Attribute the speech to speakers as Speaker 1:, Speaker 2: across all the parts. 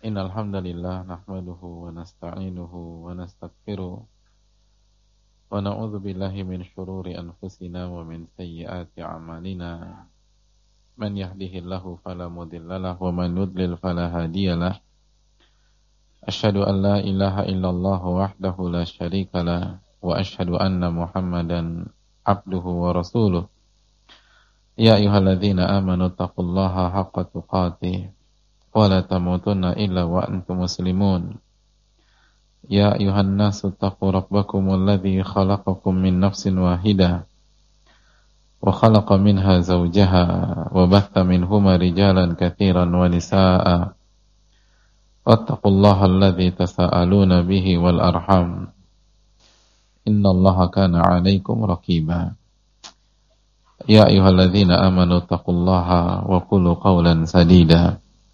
Speaker 1: Innal hamdalillah nahmaduhu wa nasta'inuhu wa nastaghfiruh wa na'udzu billahi min shururi anfusina wa min sayyiati a'malina. Man yahdihillahu fala mudhillalah wa man yudlil fala hadiyalah. Asyhadu an la ilaha illallah wahdahu la syarikalah wa asyhadu anna Muhammadan abduhu wa rasuluh. Ya ayyuhalladzina amanu taqullaha haqqa tuqatih wa la tamutunna illa wa antum muslimun. Ya ayuhan nasu taqu rabbakumul ladzi khalaqakum min nafsin wahidah wa khalaqa minha zawjaha wa batha minhuma rijalan katsiran wa nisaa'a wattaqullaha alladzi tasaaluna bihi wal arham innallaha kana 'alaikum raqiba. Ya ayyuhalladzina amanu taqullaha wa qulu qawlan sadida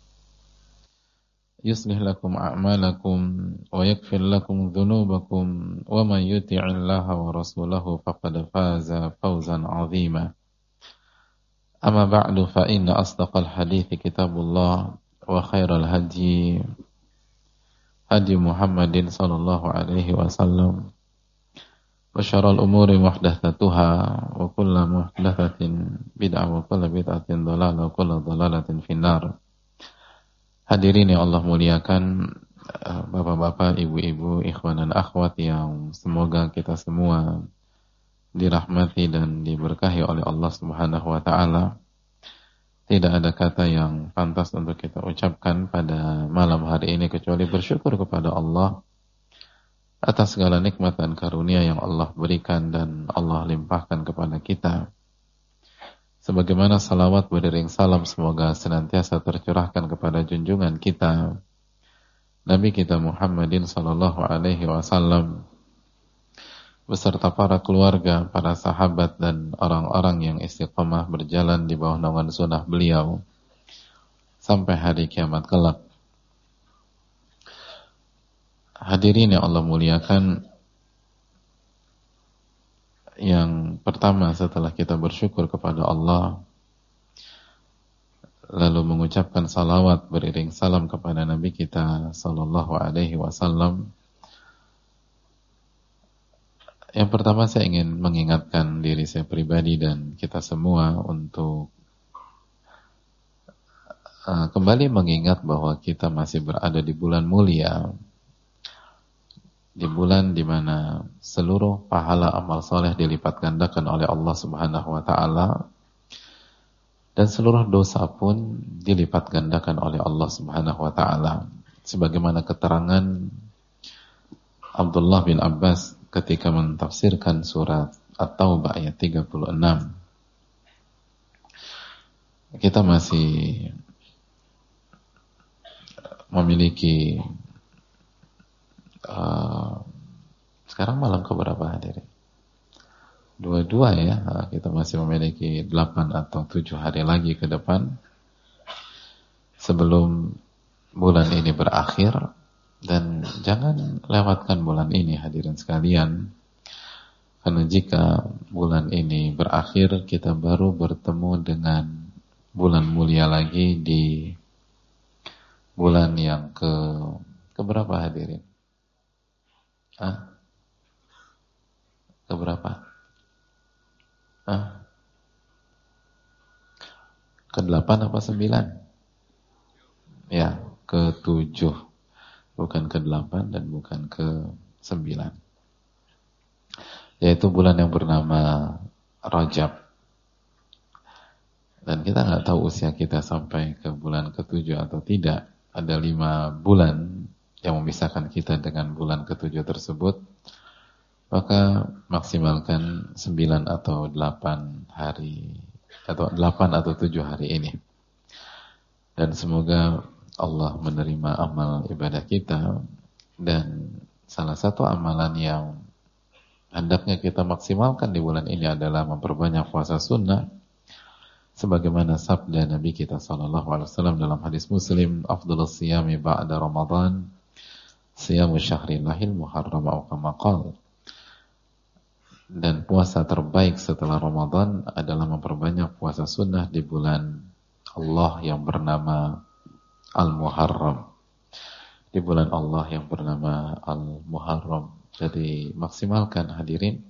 Speaker 1: yuslih lakum a'malakum wa yaghfir lakum dhunubakum wa man yuti'illaha wa rasulahu faqad faza fawzan 'azima. Amma ba'du fa inna asdaqal hadithi kitabullah wa khairal hadi Muhammadin sallallahu alaihi wasallam wa syarrul umuri muhdatsatuha wa kullu muhdatsatin bid'ah wa kullu bid'atin dhalalah wa kullu dhalalatin finnar. Hadirin yang Allah muliakan, bapak-bapak, ibu-ibu, ikhwan dan akhwat yang semoga kita semua dirahmati dan diberkahi oleh Allah Subhanahu wa taala. Tidak ada kata yang pantas untuk kita ucapkan pada malam hari ini kecuali bersyukur kepada Allah atas segala nikmat dan karunia yang Allah berikan dan Allah limpahkan kepada kita. Sebagaimana salawat beriring salam semoga senantiasa tercurahkan kepada junjungan kita Nabi kita Muhammadin sallallahu alaihi wasallam beserta para keluarga, para sahabat dan orang-orang yang istiqamah berjalan di bawah naungan sunnah beliau sampai hari kiamat kelak. Hadirin yang Allah muliakan, yang pertama setelah kita bersyukur kepada Allah lalu mengucapkan salawat beriring salam kepada Nabi kita sallallahu alaihi wasallam, yang pertama saya ingin mengingatkan diri saya pribadi dan kita semua untuk kembali mengingat bahwa kita masih berada di bulan mulia, di bulan di mana seluruh pahala amal soleh dilipat gandakan oleh Allah Subhanahu wa taala dan seluruh dosa pun dilipat gandakan oleh Allah Subhanahu wa taala. Sebagaimana keterangan Abdullah bin Abbas ketika mentafsirkan surat At-Taubah ayat 36. Kita masih memiliki sekarang malam keberapa hadirin? Dua ya. Kita masih memiliki 8 atau 7 hari lagi ke depan sebelum bulan ini berakhir, dan jangan lewatkan bulan ini hadirin sekalian, karena jika bulan ini berakhir kita baru bertemu dengan bulan mulia lagi di bulan yang keberapa hadirin? Keberapa? Ke-8 apa 9? Ya, ke-7. Bukan ke-8 dan bukan ke-9. Yaitu bulan yang bernama Rajab. Dan kita nggak tahu usia kita sampai ke bulan ke-7 atau tidak. Ada 5 bulan yang memisahkan kita dengan bulan ke-7 tersebut, maka maksimalkan 9 atau 8 hari, atau 8 atau 7 hari ini. Dan semoga Allah menerima amal ibadah kita, dan salah satu amalan yang hendaknya kita maksimalkan di bulan ini adalah memperbanyak puasa sunnah, sebagaimana sabda Nabi kita sallallahu alaihi wasallam dalam hadis Muslim, afdhalus siyami ba'da Ramadan siyamu syahrillahil muharram au kama qala. Dan puasa terbaik setelah Ramadan adalah memperbanyak puasa sunnah di bulan Allah yang bernama Al-Muharram. di bulan Allah yang bernama Al-Muharram. Jadi maksimalkan hadirin.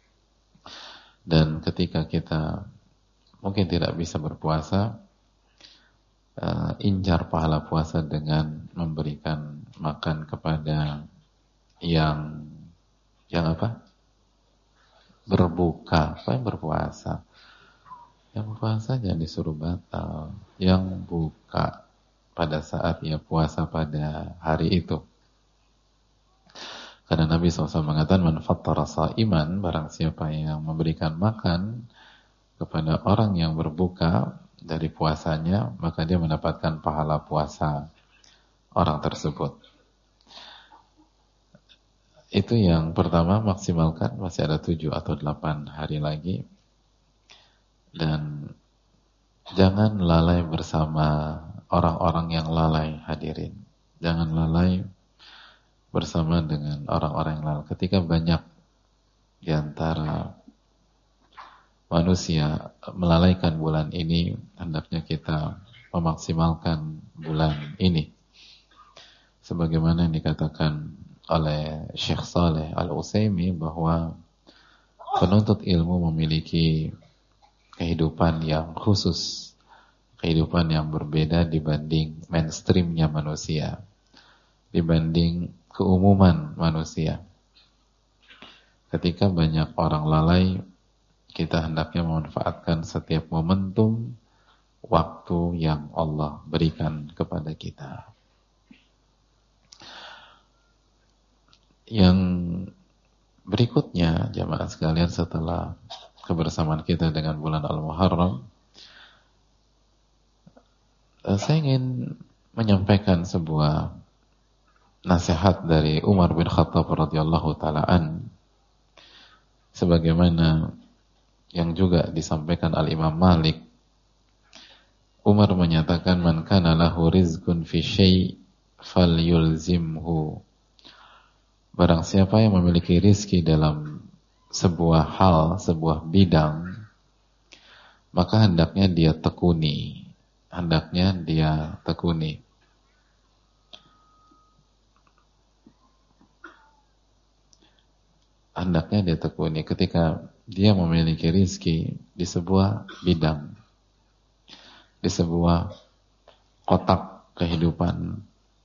Speaker 1: Dan ketika kita mungkin tidak bisa berpuasa, incar pahala puasa dengan memberikan makan kepada yang apa? Berbuka, apa yang berpuasa? Yang berpuasa jangan disuruh batal. Yang buka pada saat ia puasa pada hari itu. Karena Nabi SAW mengatakan, man fattara sha'iman, barang siapa yang memberikan makan kepada orang yang berbuka dari puasanya, maka dia mendapatkan pahala puasa orang tersebut. Itu yang pertama, maksimalkan, masih ada 7 atau 8 hari lagi. Dan jangan lalai bersama orang-orang yang lalai, hadirin. Jangan lalai bersama dengan orang-orang yang lalai. Ketika banyak di antara manusia melalaikan bulan ini, hendaknya kita memaksimalkan bulan ini. Sebagaimana yang dikatakan oleh Syekh Saleh Al-Utsaimin bahwa penuntut ilmu memiliki kehidupan yang khusus, kehidupan yang berbeda dibanding mainstreamnya manusia, dibanding keumuman manusia. Ketika banyak orang lalai, kita hendaknya memanfaatkan setiap momentum waktu yang Allah berikan kepada kita. Yang berikutnya, jamaah sekalian, setelah kebersamaan kita dengan bulan Al-Muharram, saya ingin menyampaikan sebuah nasihat dari Umar bin Khattab radhiyallahu taala an, sebagaimana yang juga disampaikan Al-Imam Malik. Umar menyatakan, man kana lahu rizqun fi syai' falyulzimhu. Barang siapa yang memiliki rizki dalam sebuah hal, sebuah bidang, maka hendaknya dia tekuni. Hendaknya dia tekuni. Hendaknya dia tekuni ketika dia memiliki rizki di sebuah bidang, di sebuah kotak kehidupan,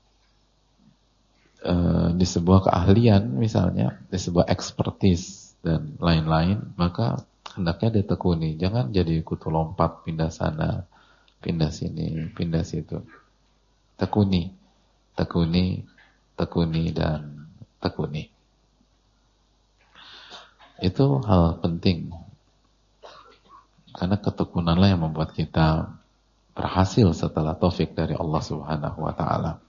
Speaker 1: di sebuah keahlian misalnya, di sebuah expertise dan lain-lain, maka hendaknya dia tekuni. Jangan jadi kutu lompat, pindah sana, pindah sini, pindah situ. Tekuni, tekuni, tekuni, dan tekuni. Itu hal penting, karena ketekunanlah yang membuat kita berhasil setelah taufik dari Allah Subhanahu wa taala.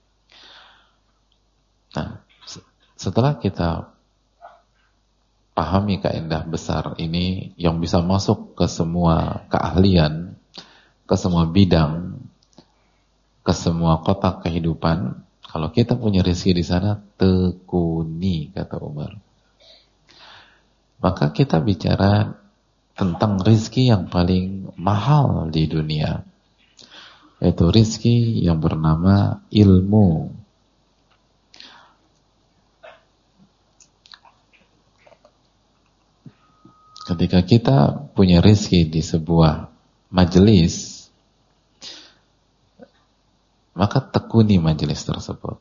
Speaker 1: Nah, setelah kita pahami kaidah besar ini yang bisa masuk ke semua keahlian, ke semua bidang, ke semua kotak kehidupan, kalau kita punya rezeki di sana, tekuni, kata Umar. Maka kita bicara tentang rizki yang paling mahal di dunia, yaitu rizki yang bernama ilmu. Ketika kita punya rizki di sebuah majelis, maka tekuni majelis tersebut.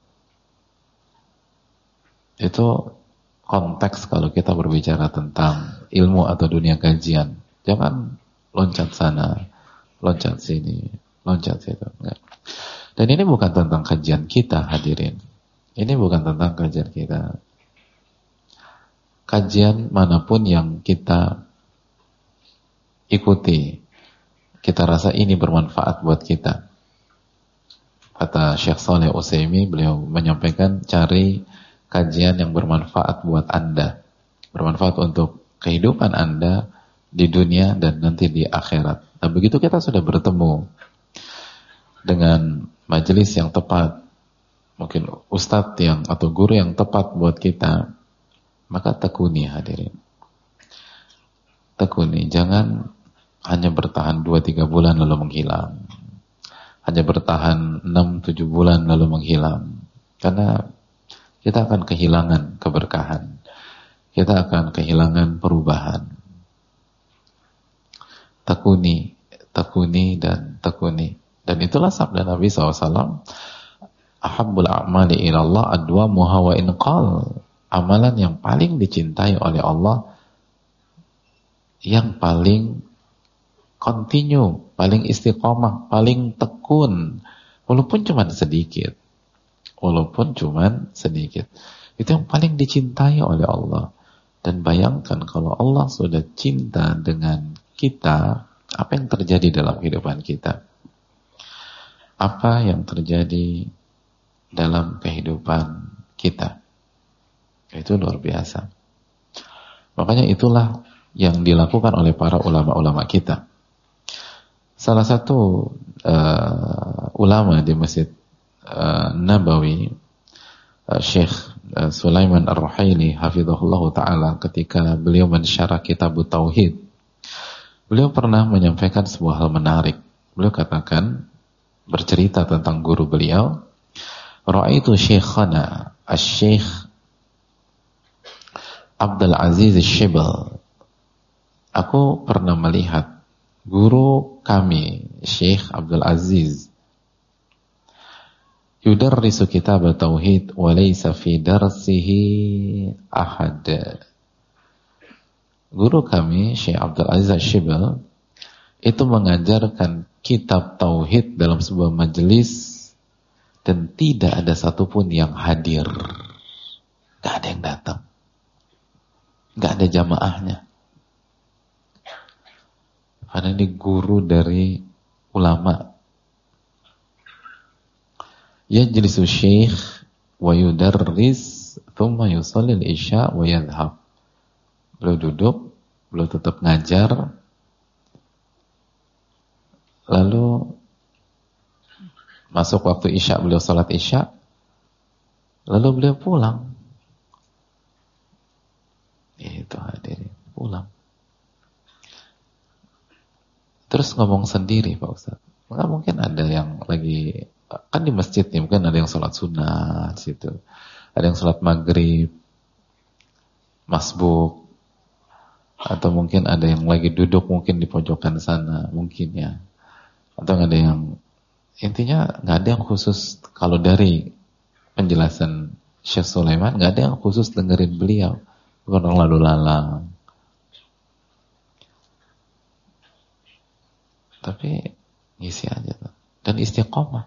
Speaker 1: Itu konteks kalau kita berbicara tentang ilmu atau dunia kajian. Jangan loncat sana, loncat sini, loncat situ. Enggak. Dan ini bukan tentang kajian kita, hadirin. Ini bukan tentang kajian kita. Kajian manapun yang kita ikuti, kita rasa ini bermanfaat buat kita. Kata Syekh Saleh Utsaimin, beliau menyampaikan, cari kajian yang bermanfaat buat Anda, bermanfaat untuk kehidupan Anda di dunia dan nanti di akhirat. Nah, begitu kita sudah bertemu dengan majelis yang tepat, mungkin ustadz yang atau guru yang tepat buat kita, maka tekuni, hadirin. Tekuni, jangan hanya bertahan 2-3 bulan lalu menghilang. Hanya bertahan 6-7 bulan lalu menghilang. Karena kita akan kehilangan keberkahan. Kita akan kehilangan perubahan. Tekuni, tekuni, dan tekuni. Dan itulah sabda Nabi SAW, ahabbul a'mali ilallah adwamuha wa in qal. Amalan yang paling dicintai oleh Allah, yang paling continue, paling istiqomah, paling tekun, walaupun cuma sedikit. Walaupun cuma sedikit. Itu yang paling dicintai oleh Allah. Dan bayangkan kalau Allah sudah cinta dengan kita, apa yang terjadi dalam kehidupan kita? Apa yang terjadi dalam kehidupan kita? Itu luar biasa. Makanya itulah yang dilakukan oleh para ulama-ulama kita. Salah satu ulama di Masjid Nabawi, Syekh Sulaiman Ar-Ruhaili hafizahullah ta'ala, ketika beliau mensyarah kitab Tauhid, beliau pernah menyampaikan sebuah hal menarik. Beliau katakan, bercerita tentang guru beliau, ra'aitu syekhana Asy-Syekh Abdul Aziz Asy-Syibl. Aku pernah melihat guru kami, Syekh Abdul Aziz, yudarrisu kitab tauhid wa laysa fi darsihi ahad. Guru kami, Syekh Abdul Aziz Asy-Syibl, itu mengajarkan kitab tauhid dalam sebuah majelis dan tidak ada satupun yang hadir. Gak ada yang datang. Gak ada jamaahnya. Karena ini guru dari ulama. Yajlisu syekh wa yudarris thumma yusalli al-isya wa yadhhab. Beliau duduk, beliau tetap ngajar, lalu masuk waktu isya, beliau salat isya, lalu beliau pulang. Itu hadirin, pulang. Terus ngomong sendiri Pak Ustaz. Maka mungkin ada yang lagi, kan di masjid nih, mungkin ada yang sholat sunnah di situ, ada yang sholat maghrib, masbuk, atau mungkin ada yang lagi duduk mungkin di pojokan sana, mungkin ya. Atau ada yang, intinya nggak ada yang khusus. Kalau dari penjelasan Syekh Sulaiman, nggak ada yang khusus dengerin beliau, bukan orang lalu lalang. Tapi ngisi aja tuh. Dan istiqomah.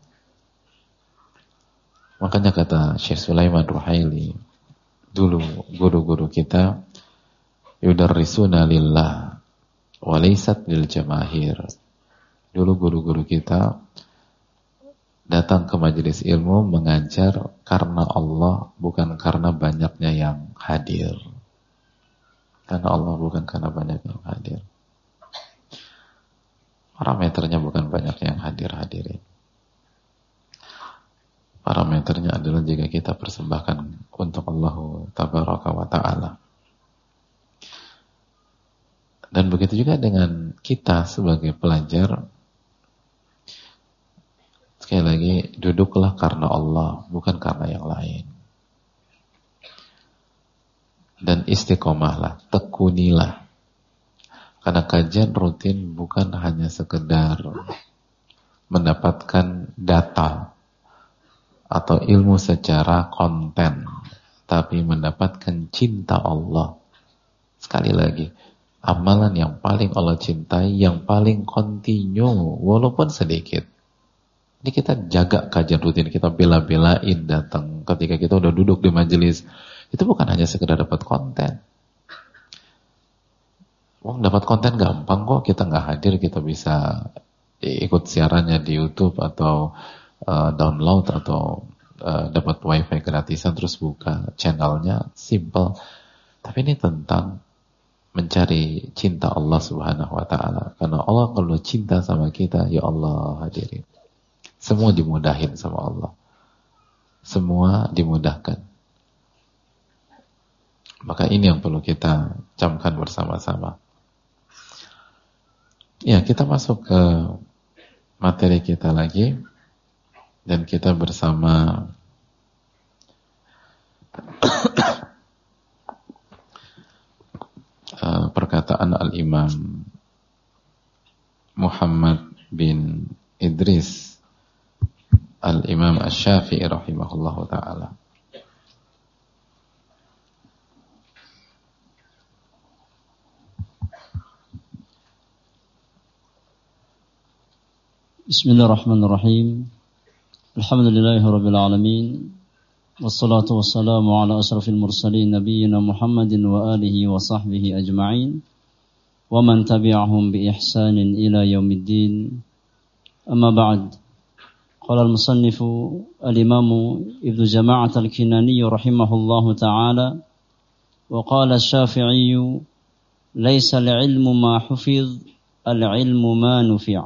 Speaker 1: Makanya kata Syekh Sulaiman Ruhaili, dulu guru-guru kita, yudarrisuna lillah wa laysat lil jamahir. Dulu guru-guru kita datang ke majelis ilmu mengajar karena Allah, bukan karena banyaknya yang hadir. Karena Allah, bukan karena banyaknya yang hadir. Parameternya bukan banyaknya yang hadirin. Parameternya adalah jika kita persembahkan untuk Allah tabaraka wa ta'ala. Dan begitu juga dengan kita sebagai pelajar. Sekali lagi, duduklah karena Allah, bukan karena yang lain. Dan istiqomahlah, tekunilah. Karena kajian rutin bukan hanya sekedar mendapatkan data atau ilmu secara konten, tapi mendapatkan cinta Allah. Sekali lagi, amalan yang paling Allah cintai, yang paling kontinu, walaupun sedikit. Ini kita jaga kajian rutin, kita bela-belain datang. Ketika kita udah duduk di majelis, itu bukan hanya sekedar dapat konten. Dapat konten gampang kok, kita nggak hadir, kita bisa ikut siarannya di YouTube atau download atau dapat wifi gratisan terus buka channelnya, simple. Tapi ini tentang mencari cinta Allah Subhanahu wa ta'ala. Karena Allah kalau cinta sama kita, ya Allah hadirin, semua dimudahin sama Allah. Semua dimudahkan. Maka ini yang perlu kita camkan bersama-sama. Ya, kita masuk ke materi kita lagi. Dan kita bersama perkataan Al-Imam Muhammad bin Idris Al-Imam Asy-Syafi'i rahimahullahu ta'ala.
Speaker 2: Bismillahirrahmanirrahim. Alhamdulillahi rabbil alamin. Wassalatu wassalamu ala asrafil mursalin nabiyyina Muhammadin wa alihi wa sahbihi ajma'in wa man tabi'ahum bi ihsanin ila yaumiddin. Amma ba'd. Qala al-musannifu al-imamu Ibnu Jama'at al-Kinani rahimahullahu ta'ala wa qala asy-Syafi'i laisa al-'ilmu ma hufiz al-'ilmu ma nufi'a.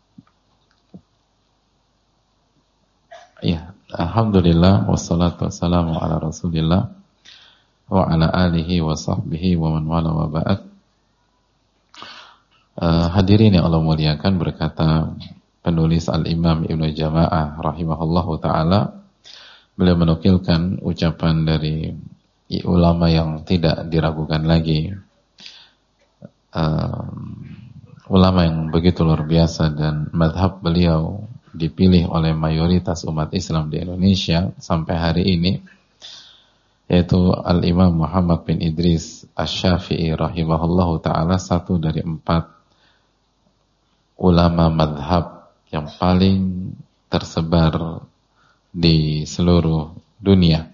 Speaker 1: Ya, alhamdulillah wassalatu wassalamu ala Rasulillah wa ala alihi wa sahbihi wa man wala wa ba'd. Hadirin yang Allah muliakan, berkata penulis Al-Imam Ibnu Jama'ah rahimahullahu ta'ala, beliau menukilkan ucapan dari ulama yang tidak diragukan lagi, ulama yang begitu luar biasa, dan mazhab beliau dipilih oleh mayoritas umat Islam di Indonesia sampai hari ini, yaitu Al-Imam Muhammad bin Idris Asy-Syafi'i rahimahullahu ta'ala, satu dari 4 ulama madhab yang paling tersebar di seluruh dunia.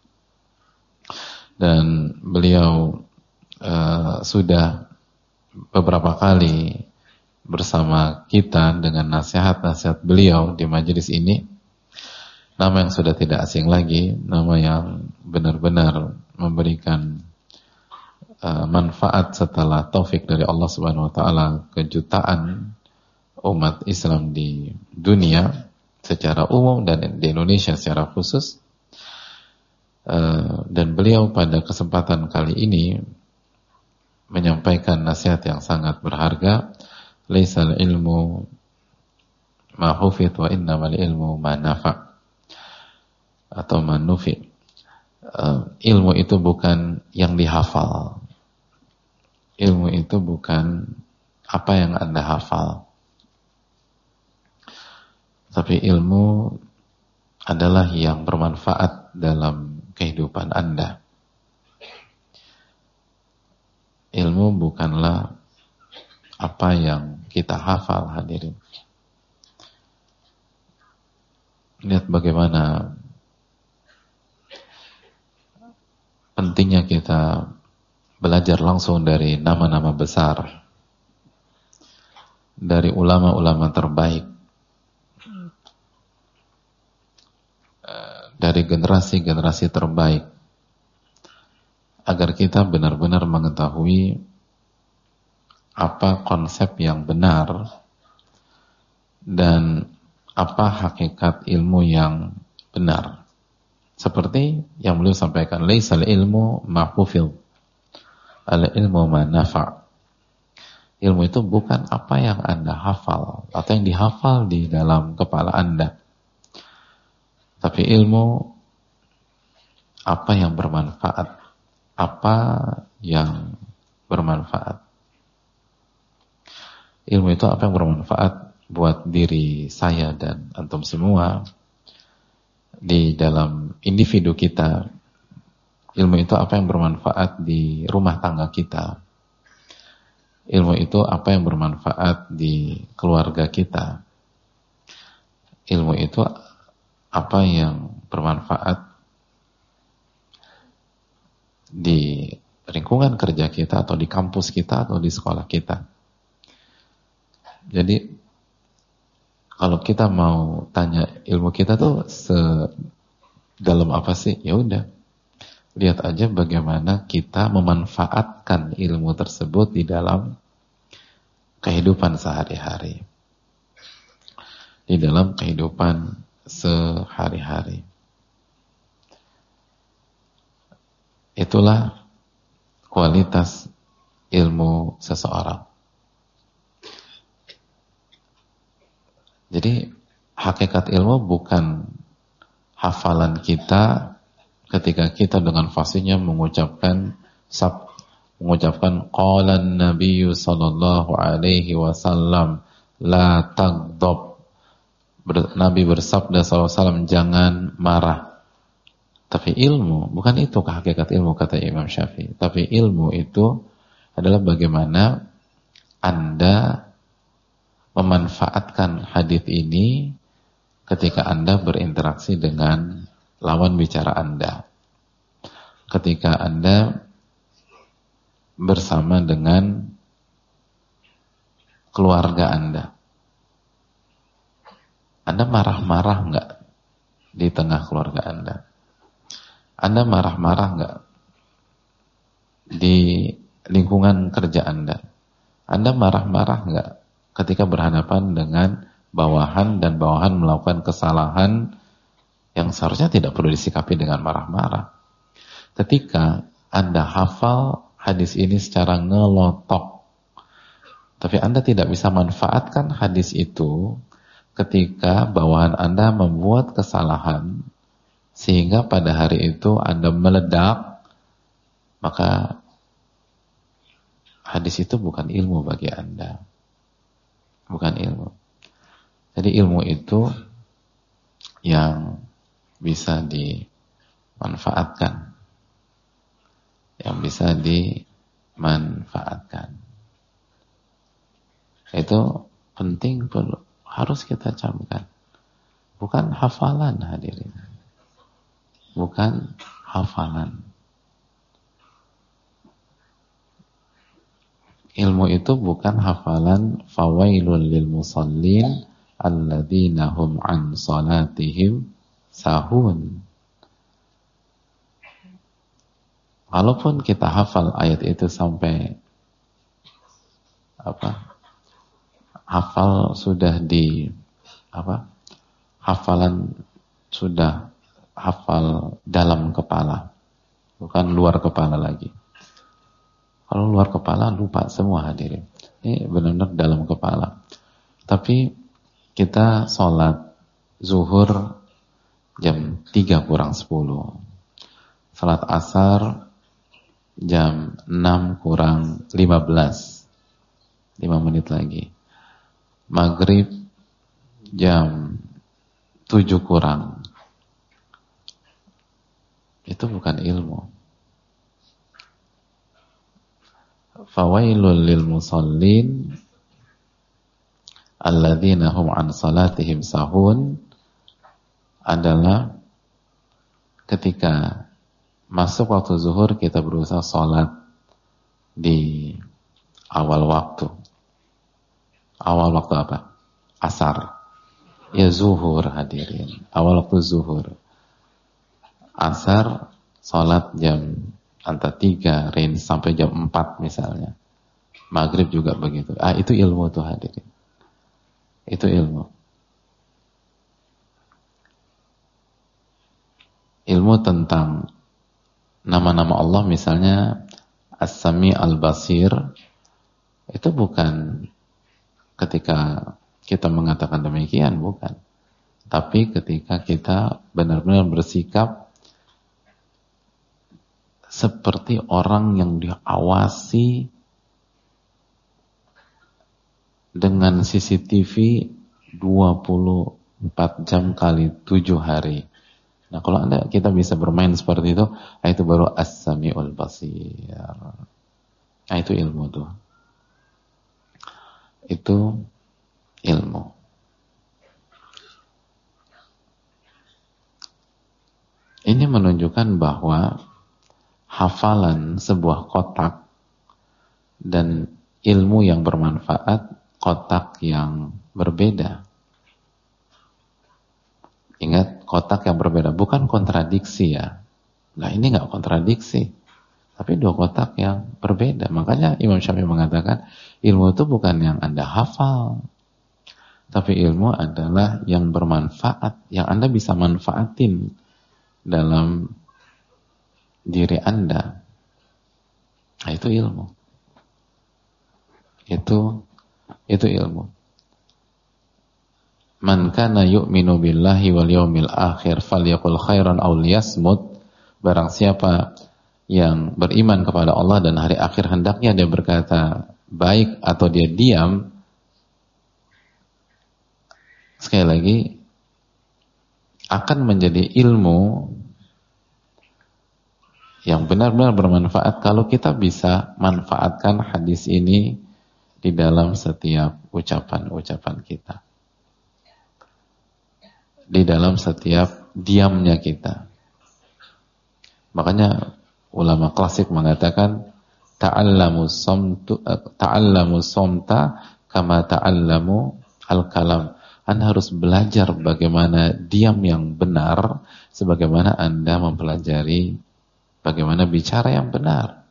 Speaker 1: Dan beliau sudah beberapa kali bersama kita dengan nasihat-nasihat beliau di majelis ini. Nama yang sudah tidak asing lagi, nama yang benar-benar memberikan manfaat setelah taufik dari Allah Subhanahu wa taala ke jutaan umat Islam di dunia secara umum dan di Indonesia secara khusus. Dan beliau pada kesempatan kali ini menyampaikan nasihat yang sangat berharga. Laisal ilmu ma hufid wa innamal ilmu ma nafa' atau ma nufi'. Ilmu itu bukan yang dihafal. Ilmu itu bukan apa yang Anda hafal. Tapi ilmu adalah yang bermanfaat dalam kehidupan Anda. Ilmu bukanlah apa yang kita hafal, hadirin. Lihat bagaimana pentingnya kita belajar langsung dari nama-nama besar, dari ulama-ulama terbaik, dari generasi-generasi terbaik, agar kita benar-benar mengetahui apa konsep yang benar dan apa hakikat ilmu yang benar. Seperti yang beliau sampaikan, laisal ilmu ma hufidh, al ilmu ma nafa'. Ilmu itu bukan apa yang Anda hafal atau yang dihafal di dalam kepala Anda. Tapi ilmu apa yang bermanfaat, apa yang bermanfaat. Ilmu itu apa yang bermanfaat buat diri saya dan antum semua di dalam individu kita. Ilmu itu apa yang bermanfaat di rumah tangga kita. Ilmu itu apa yang bermanfaat di keluarga kita. Ilmu itu apa yang bermanfaat di lingkungan kerja kita atau di kampus kita atau di sekolah kita. Jadi kalau kita mau tanya ilmu kita tuh sedalam apa sih? Ya udah, lihat aja bagaimana kita memanfaatkan ilmu tersebut di dalam kehidupan sehari-hari, di dalam kehidupan sehari-hari. Itulah kualitas ilmu seseorang. Jadi hakikat ilmu bukan hafalan kita ketika kita dengan fasihnya mengucapkan mengucapkan qala an-nabiy sallallahu alaihi wasallam la taghdab. Nabi bersabda sallallahu alaihi wasallam, jangan marah. Tapi ilmu, bukan itu hakikat ilmu kata Imam Syafi'i. Tapi ilmu itu adalah bagaimana Anda memanfaatkan hadis ini ketika Anda berinteraksi dengan lawan bicara Anda. Ketika Anda bersama dengan keluarga Anda. Anda marah-marah enggak di tengah keluarga Anda? Anda marah-marah enggak di lingkungan kerja Anda? Anda marah-marah enggak ketika berhadapan dengan bawahan dan bawahan melakukan kesalahan yang seharusnya tidak perlu disikapi dengan marah-marah? Ketika Anda hafal hadis ini secara ngelotok, tapi Anda tidak bisa manfaatkan hadis itu ketika bawahan Anda membuat kesalahan sehingga pada hari itu Anda meledak, maka hadis itu bukan ilmu bagi Anda. Bukan ilmu. Jadi ilmu itu yang bisa dimanfaatkan. Yang bisa dimanfaatkan. Itu penting, harus kita camkan. Bukan hafalan hadirin. Bukan hafalan. Ilmu itu bukan hafalan. Fawailul lil musallin alladzina hum an salatihim sahun. Walaupun kita hafal ayat itu sampai hafal sudah hafalan sudah hafal dalam kepala, bukan luar kepala lagi. Kalau luar kepala lupa semua hadirin. Ini benar-benar dalam kepala. Tapi kita sholat zuhur jam 3 kurang 10. Sholat asar jam 6 kurang 15. 5 menit lagi. Maghrib jam 7 kurang. Itu bukan ilmu. Fawailul lil musallin alladzina hum an salatihim sahun adalah ketika masuk waktu zuhur kita berusaha sholat di awal waktu. Awal waktu apa? Asar. Ya zuhur hadirin. Awal waktu zuhur. Asar, sholat jam antara 3, range sampai jam 4 misalnya. Maghrib juga begitu. Itu ilmu tuh hadirin. Itu ilmu. Ilmu tentang nama-nama Allah misalnya As-Sami Al-Basir, itu bukan ketika kita mengatakan demikian, bukan. Tapi ketika kita benar-benar bersikap seperti orang yang diawasi dengan CCTV 24 jam kali 7 hari. Nah, kalau kita bisa bermain seperti itu baru As-Sami'ul Basir. Nah, itu ilmu tuh. Itu ilmu. Ini menunjukkan bahwa hafalan sebuah kotak dan ilmu yang bermanfaat kotak yang berbeda. Ingat, kotak yang berbeda, bukan kontradiksi ya. Nah, ini nggak kontradiksi, tapi dua kotak yang berbeda. Makanya Imam Syafi'i mengatakan, ilmu itu bukan yang Anda hafal, tapi ilmu adalah yang bermanfaat, yang Anda bisa manfaatin dalam diri Anda. Nah, itu ilmu. Itu ilmu. Man kana yu'minu billahi wal yawmil akhir falyaqul khairan aw liyasmut. Barang siapa yang beriman kepada Allah dan hari akhir hendaknya dia berkata baik atau dia diam, sekali lagi akan menjadi ilmu yang benar-benar bermanfaat kalau kita bisa manfaatkan hadis ini di dalam setiap ucapan-ucapan kita, di dalam setiap diamnya kita. Makanya ulama klasik mengatakan ta'allamu somta kama ta'allamu al-kalam. Anda harus belajar bagaimana diam yang benar sebagaimana Anda mempelajari bagaimana bicara yang benar.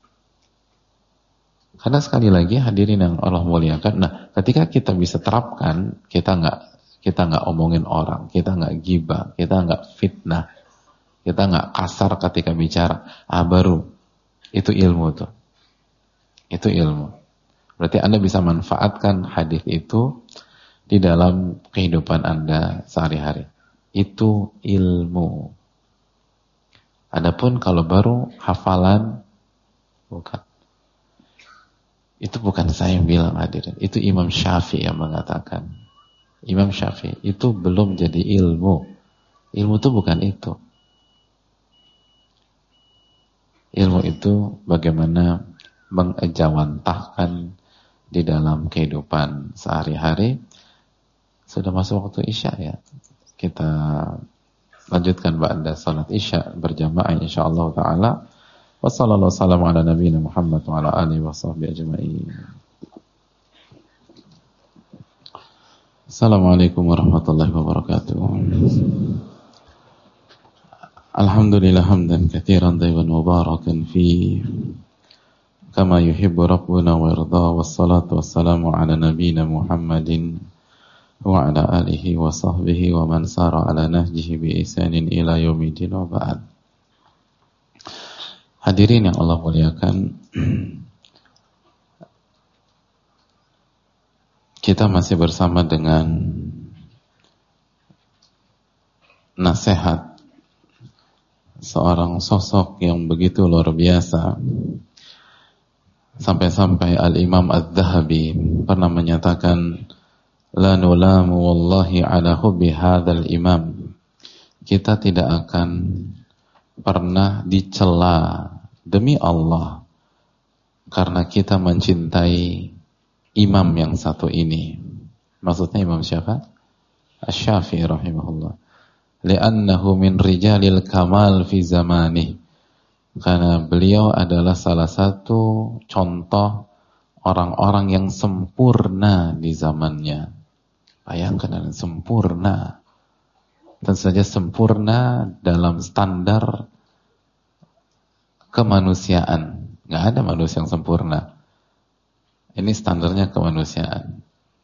Speaker 1: Karena sekali lagi hadirin yang Allah muliakan, nah ketika kita bisa terapkan, kita nggak omongin orang, kita nggak gibah, kita nggak fitnah, kita nggak kasar ketika bicara, baru itu ilmu tuh, itu ilmu. Berarti Anda bisa manfaatkan hadis itu di dalam kehidupan Anda sehari-hari. Itu ilmu. Adapun kalau baru hafalan, bukan. Itu bukan saya yang bilang hadirin. Itu Imam Syafi'i yang mengatakan. Imam Syafi'i itu belum jadi ilmu. Ilmu itu bukan itu. Ilmu itu bagaimana mengejawantahkan di dalam kehidupan sehari-hari. Sudah masuk waktu Isya ya. Kita lanjutkan ba'da salat Isya berjamaah insyaallah taala. Wassallallahu wasallam ala nabiyina Muhammad wa ala alihi wa sahbihi ajma'in. Assalamualaikum warahmatullahi wabarakatuh. Alhamdulillah hamdan katsiran tayyiban mubarakan fi kama yuhibbu rabbuna wa yarda, wassalatu wassalamu ala nabiyina Muhammadin wa ala alihi wa sahbihi wa man sara ala nahjihi bi ihsanin ila yaumil wa ba'd. Hadirin yang Allah muliakan, kita masih bersama dengan nasihat seorang sosok yang begitu luar biasa. Sampai-sampai Al-Imam Adz-Dzahabi pernah menyatakan, la nulamu wallahi ala hubbi hadzal imam. Kita tidak akan pernah dicela demi Allah karena kita mencintai imam yang satu ini. Maksudnya imam siapa? Asy-Syafi'i rahimahullah. Li'annahu min rijalil kamal fi zamanih. Karena beliau adalah salah satu contoh orang-orang yang sempurna di zamannya. Bayangkan, sempurna. Tentu saja sempurna dalam standar kemanusiaan. Nggak ada manusia yang sempurna. Ini standarnya kemanusiaan.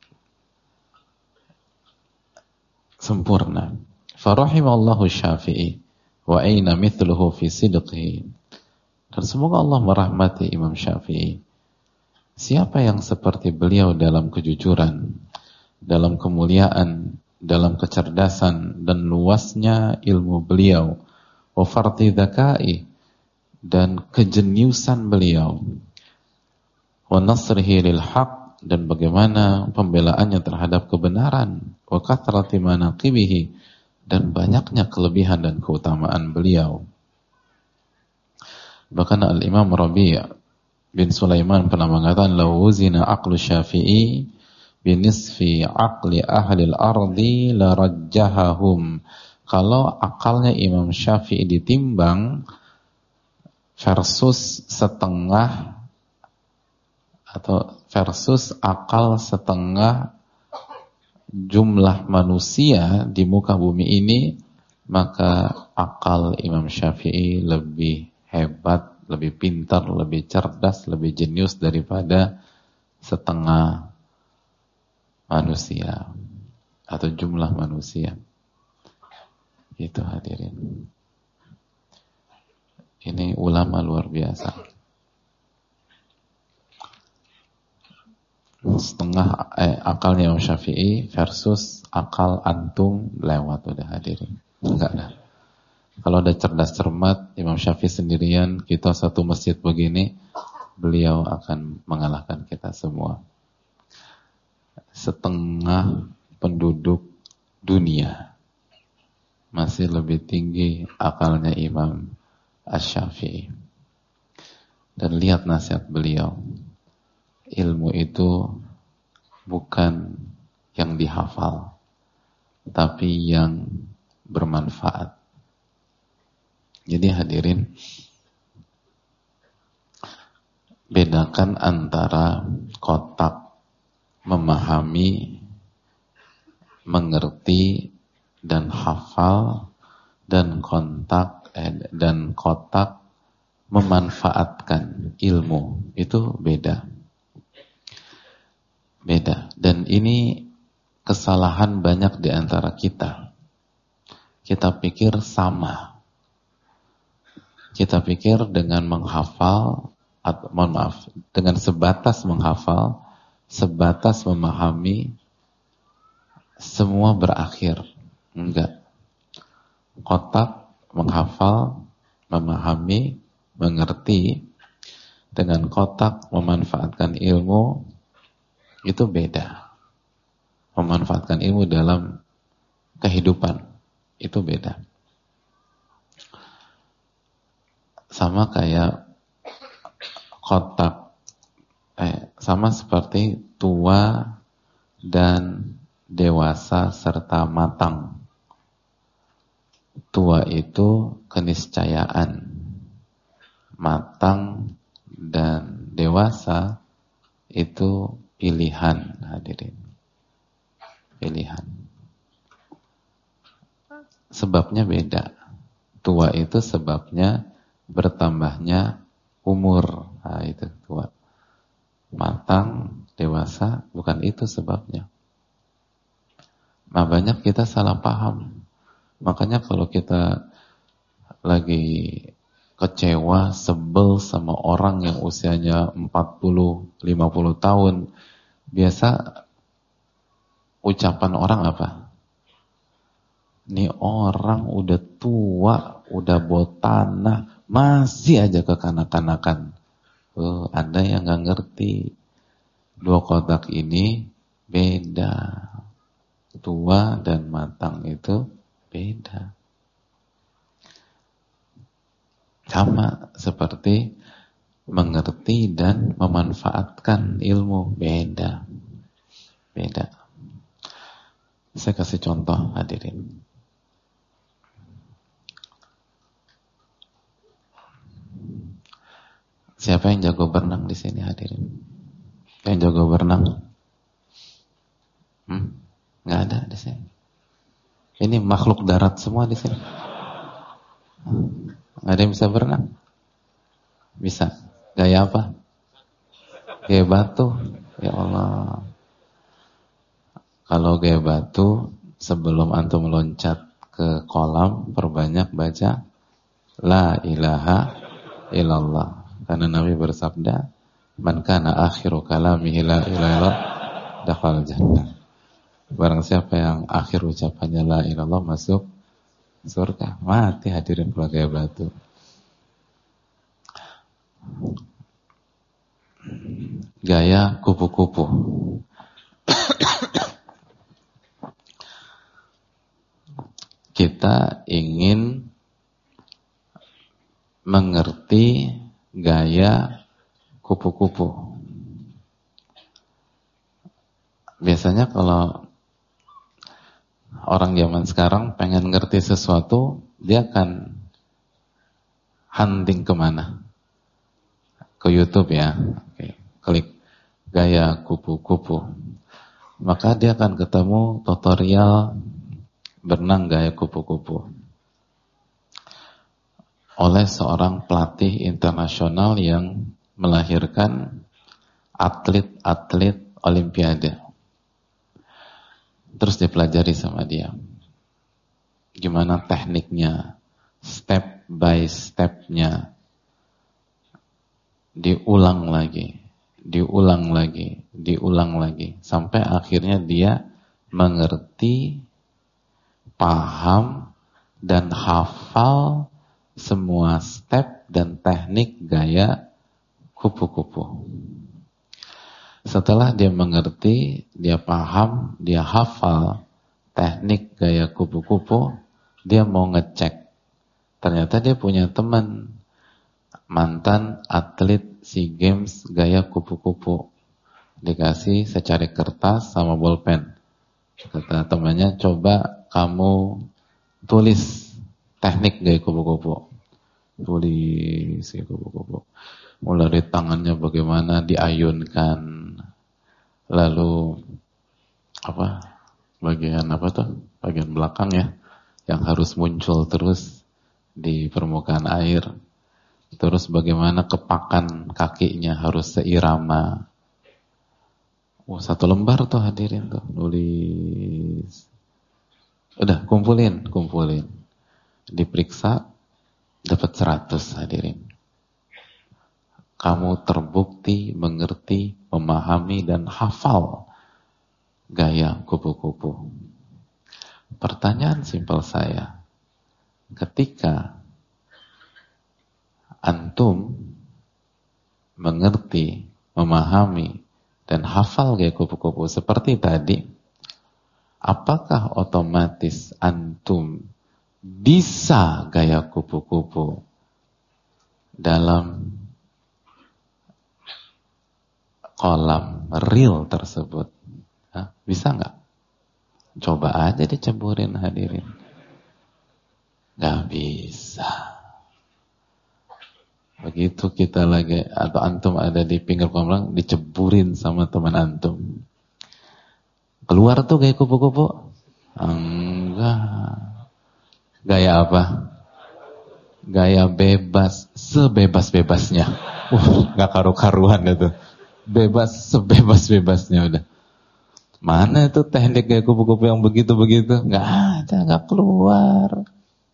Speaker 1: Sempurna. Farahimallahu Syafi'i wa aina mithluhu fi sidqihi. Dan semoga Allah merahmati Imam Syafi'i. Siapa yang seperti beliau dalam kejujuran, dalam kemuliaan, dalam kecerdasan dan luasnya ilmu beliau, wa farti dzakai, dan kejeniusan beliau, wa nasrihi lil haq, dan bagaimana pembelaannya terhadap kebenaran, wa kathrati manaqibihi, dan banyaknya kelebihan dan keutamaan beliau. Bahkan Al-Imam Rabi' bin Sulaiman pernah mengatakan, law wuzina aqlu Syafi'i binisfi aqli ahli al-ardi la rajjahahum. Kalau akalnya Imam Syafi'i ditimbang versus setengah atau versus akal setengah jumlah manusia di muka bumi ini, maka akal Imam Syafi'i lebih hebat, lebih pintar, lebih cerdas, lebih jenius daripada setengah manusia atau jumlah manusia. Itu hadirin. Ini ulama luar biasa. Setengah akalnya Imam Syafi'i versus akal antum lewat, udah hadirin. Enggak ada. Kalau Kalau ada cerdas cermat, Imam Syafi'i sendirian, kita satu masjid begini, beliau akan mengalahkan kita semua. Setengah penduduk dunia masih lebih tinggi akalnya Imam Asy-Syafi'i. Dan lihat nasihat beliau, ilmu itu bukan yang dihafal, tapi yang bermanfaat. Jadi hadirin, bedakan antara kotak memahami, mengerti, dan hafal, dan kotak memanfaatkan ilmu. Itu beda. Dan ini kesalahan banyak di antara kita. Kita pikir sama. Kita pikir dengan menghafal, dengan sebatas menghafal, sebatas memahami, semua berakhir. Enggak. Kotak menghafal, memahami, mengerti, dengan kotak memanfaatkan ilmu, itu beda. Memanfaatkan ilmu dalam kehidupan, itu beda. Sama kayak kotak, sama seperti tua dan dewasa serta matang. Tua itu keniscayaan, matang dan dewasa itu pilihan, hadirin. Pilihan. Sebabnya beda. Tua itu sebabnya bertambahnya umur. Nah, itu tua. Matang, dewasa, bukan itu sebabnya. Nah, banyak kita salah paham. Makanya kalau kita lagi kecewa, sebel sama orang yang usianya 40, 50 tahun, biasa ucapan orang apa? Ini orang udah tua, udah botanah, masih aja kekanak-kanakan. Anda yang gak ngerti. Dua kotak ini beda. Tua dan matang itu beda. Sama seperti mengerti dan memanfaatkan ilmu, beda. Saya kasih contoh, hadirin. Siapa yang jago berenang di sini, hadirin? Yang jago berenang? Nggak ada di sini. Ini makhluk darat semua di sini. Nggak ada yang bisa berenang? Bisa. Gaya apa? Gaya batu. Ya Allah. Kalau gaya batu, sebelum antum meloncat ke kolam, perbanyak baca La ilaha illallah. Karena Nabi bersabda, man kana akhiru kalamihi la ilaha illallah dakhala jannah. Barang siapa yang akhir ucapannya la ilaha illallah masuk surga. Mati hadirin kalau gaya batu. Gaya kupu-kupu. Kita ingin mengerti gaya kupu-kupu. Biasanya kalau orang zaman sekarang pengen ngerti sesuatu, dia akan hunting kemana? Ke YouTube ya. Oke. Klik gaya kupu-kupu. Maka dia akan ketemu tutorial berenang gaya kupu-kupu oleh seorang pelatih internasional yang melahirkan atlet-atlet olimpiade. Terus dipelajari sama dia. Gimana tekniknya, step by stepnya. Diulang lagi. Sampai akhirnya dia mengerti, paham, dan hafal semua step dan teknik gaya kupu-kupu. Setelah dia mengerti, dia paham, dia hafal teknik gaya kupu-kupu, dia mau ngecek. Ternyata dia punya teman, mantan atlet SEA Games gaya kupu-kupu. Dikasih secari kertas sama bolpen. Kata temannya, coba kamu tulis teknik gaya kupu-kupu. Tulis gaya kupu-kupu. Mulai dari tangannya bagaimana diayunkan, lalu bagian belakang ya, yang harus muncul terus di permukaan air. Terus bagaimana kepakan kakinya harus seirama. Satu lembar tuh hadirin tuh, nulis. Udah kumpulin. Diperiksa, dapat 100 hadirin. Kamu terbukti mengerti, memahami, dan hafal gaya kupu-kupu. Pertanyaan simpel saya, ketika antum mengerti, memahami, dan hafal gaya kupu-kupu seperti tadi, apakah otomatis antum bisa gaya kupu-kupu dalam kolam real tersebut? Bisa nggak? Coba aja diceburin hadirin. Nggak bisa. Begitu kita lagi atau antum ada di pinggir kolam renang, diceburin sama teman antum. Keluar tuh gaya kupu-kupu? Enggak. Gaya apa? Gaya bebas, sebebas-bebasnya. Nggak karu-karuan itu. Bebas, sebebas-bebasnya udah. Mana itu teknik gaya kupu-kupu yang begitu-begitu? Nggak ada, nggak keluar.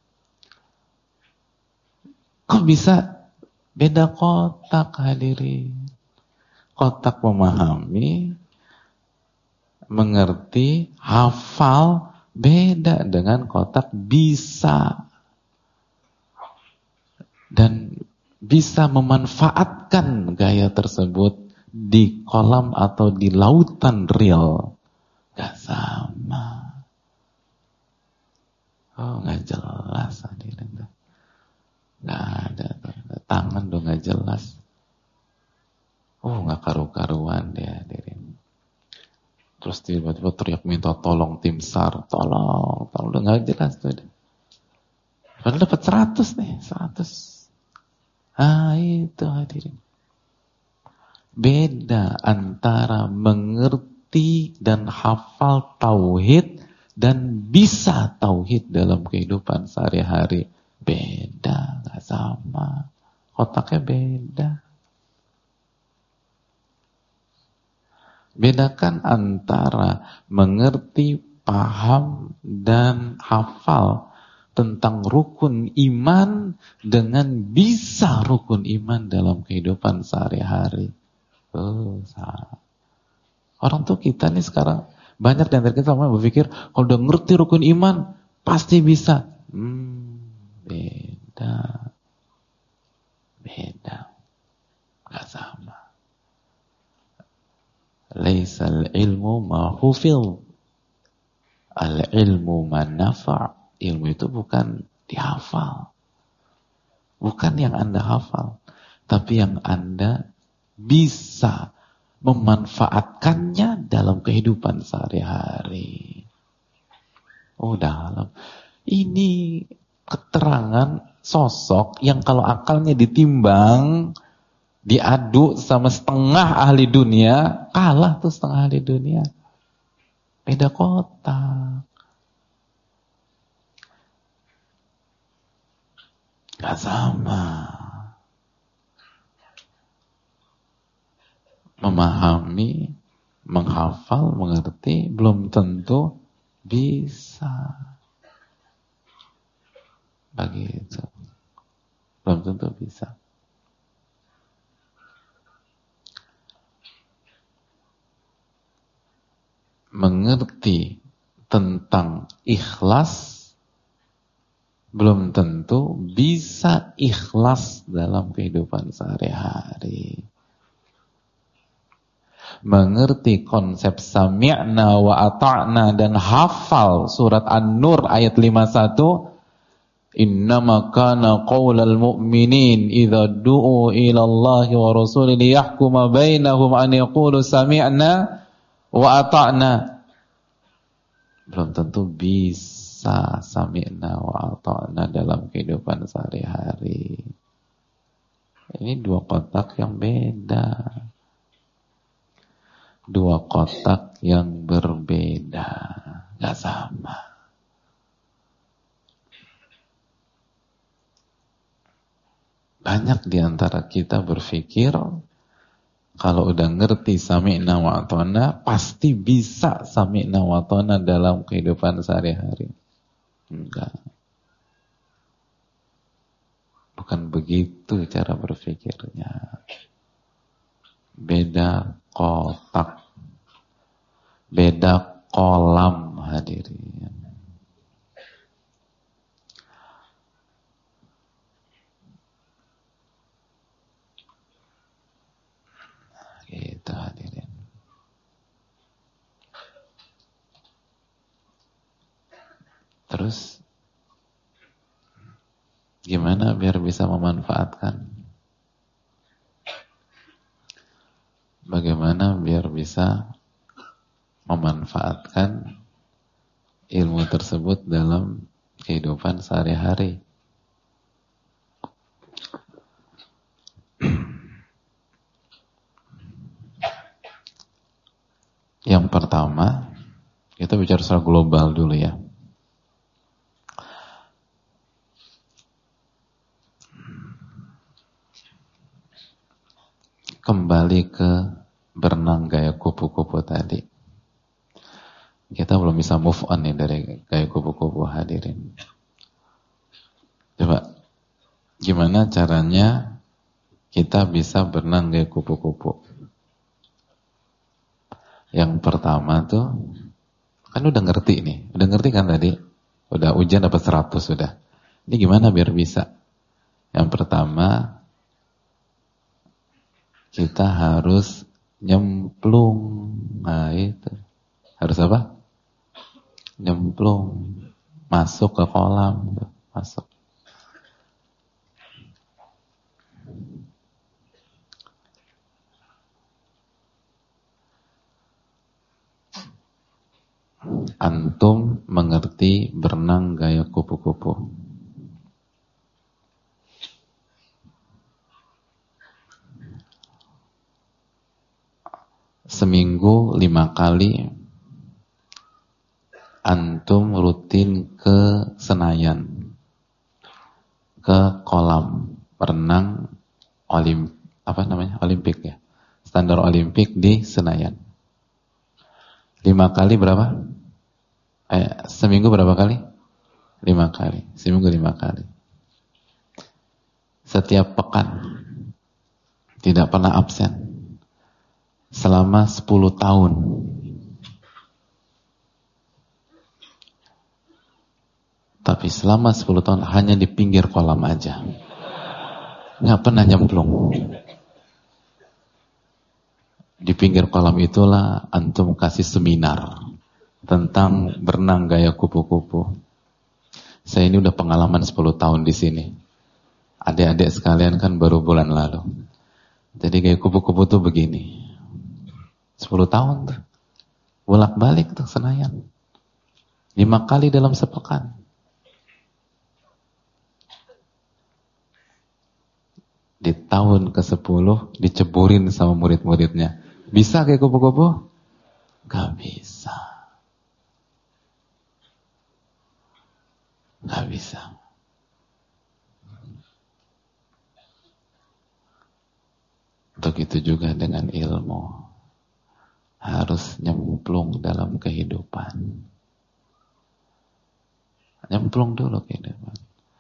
Speaker 1: Kok bisa beda kotak hadirin? Kotak memahami, mengerti, hafal, beda dengan kotak bisa. Dan bisa memanfaatkan gaya tersebut di kolam atau di lautan real. Gak sama. Gak jelas hadirin. Gak ada. Tangan dong gak jelas. Gak karu-karuan deh hadirin. Terus tiba-tiba teriak minta tolong tim SAR. Tolong. Udah gak jelas tuh. Padahal dapat 100 nih. 100. Itu hadirin. Beda antara mengerti dan hafal tauhid dan bisa tauhid dalam kehidupan sehari-hari. Beda, gak sama. Otaknya beda. Bedakan antara mengerti, paham, dan hafal tentang rukun iman dengan bisa rukun iman dalam kehidupan sehari-hari. Salah. Orang tuh kita nih sekarang banyak di antara kita berpikir kalau udah ngerti rukun iman pasti bisa. Beda, gak sama. Laisal ilmu ma hufil, al ilmu man nafa'. Ilmu itu bukan dihafal, bukan yang Anda hafal, tapi yang Anda bisa memanfaatkannya dalam kehidupan sehari-hari. Dalam. Ini keterangan sosok yang kalau akalnya ditimbang, diadu sama setengah ahli dunia, kalah tuh setengah ahli dunia. Beda kotak. Gak sama. Memahami, menghafal, mengerti, belum tentu bisa. Begitu. Belum tentu bisa. Mengerti tentang ikhlas belum tentu bisa ikhlas dalam kehidupan sehari-hari. Mengerti konsep sami'na wa ata'na dan hafal surat An-Nur ayat 51, innama kana qaulal mu'minin idza du'u ila Allahi wa rasulihi liyahkuma bainahum an yaqulu sami'na wa ata'na. Belum tentu bisa sami'na wa ata'na dalam kehidupan sehari-hari. Ini dua kotak yang beda. Dua kotak yang berbeda, gak sama. Banyak di antara kita berpikir kalau udah ngerti sami'na wa ata'na pasti bisa sami'na wa ata'na dalam kehidupan sehari-hari. Enggak. Bukan begitu cara berpikirnya. Beda kotak, beda kolam hadirin. Gitu hadirin. Terus gimana biar bisa memanfaatkan? Bagaimana biar bisa memanfaatkan ilmu tersebut dalam kehidupan sehari-hari? Yang pertama, kita bicara secara global dulu ya. Kembali ke berenang gaya kupu-kupu tadi. Kita belum bisa move on nih dari gaya kupu-kupu hadirin. Coba, gimana caranya kita bisa berenang gaya kupu-kupu? Yang pertama tuh, kan udah ngerti nih. Udah ngerti kan tadi? Udah ujian dapat 100 sudah. Ini gimana biar bisa? Yang pertama, kita harus nyemplung. Nah itu. Harus apa? Nyemplung. Masuk ke kolam. Masuk. Antum mengerti berenang gaya kupu-kupu. Seminggu 5 kali antum rutin ke Senayan, ke kolam renang Olimpik ya, standar Olimpik di Senayan. 5 kali berapa? Seminggu berapa kali? 5 kali. Seminggu 5 kali. Setiap pekan, tidak pernah absen. Selama 10 tahun. Tapi selama 10 tahun hanya di pinggir kolam aja. Nggak pernah nyemplung. Di pinggir kolam itulah antum kasih seminar tentang berenang gaya kupu-kupu. Saya ini udah pengalaman 10 tahun di sini. Adik-adik sekalian kan baru bulan lalu. Jadi gaya kupu-kupu tuh begini. 10 tahun tuh. Bolak-balik tuh Senayan. 5 kali dalam sepekan. Di tahun ke-10 diceburin sama murid-muridnya. Bisa kayak kupu-kupu? Gak bisa. Gak bisa. Begitu juga dengan ilmu. Harus nyemplung dalam kehidupan. Nyemplung dulu kehidupan.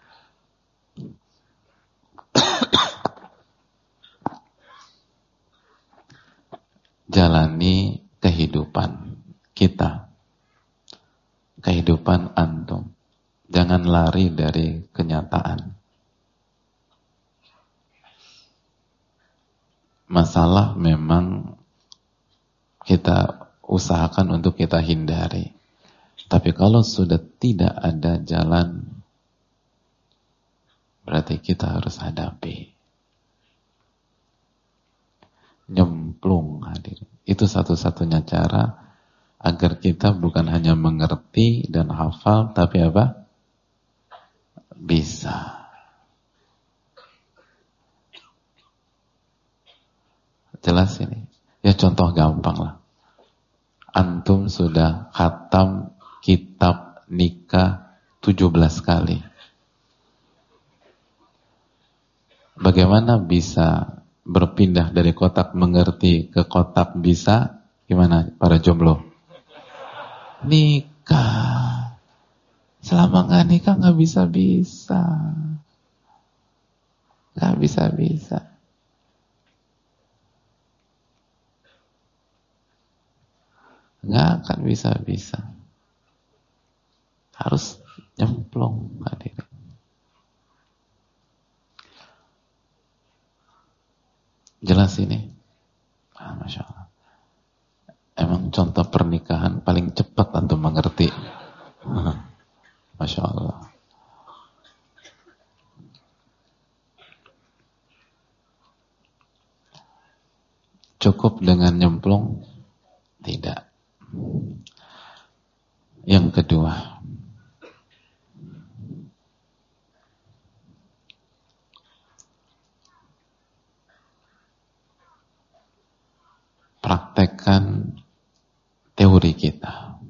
Speaker 1: Jalani kehidupan kita. Kehidupan antum. Jangan lari dari kenyataan. Masalah memang kita usahakan untuk kita hindari. Tapi kalau sudah tidak ada jalan, berarti kita harus hadapi. Nyemplung, hadirin. Itu satu-satunya cara agar kita bukan hanya mengerti dan hafal, tapi apa? Bisa. Jelas ini? Ya contoh gampang lah. Antum sudah khatam kitab nikah 17 kali. Bagaimana bisa berpindah dari kotak mengerti ke kotak bisa? Gimana para jomblo? Nikah. Selama gak nikah gak bisa-bisa. Gak bisa-bisa. Nggak akan bisa-bisa. Harus nyemplung, hadirin. Jelas ini? Masya Allah. Emang contoh pernikahan paling cepat antum mengerti. Masya Allah. Cukup dengan nyemplung? Tidak. Yang kedua, praktekkan teori kita.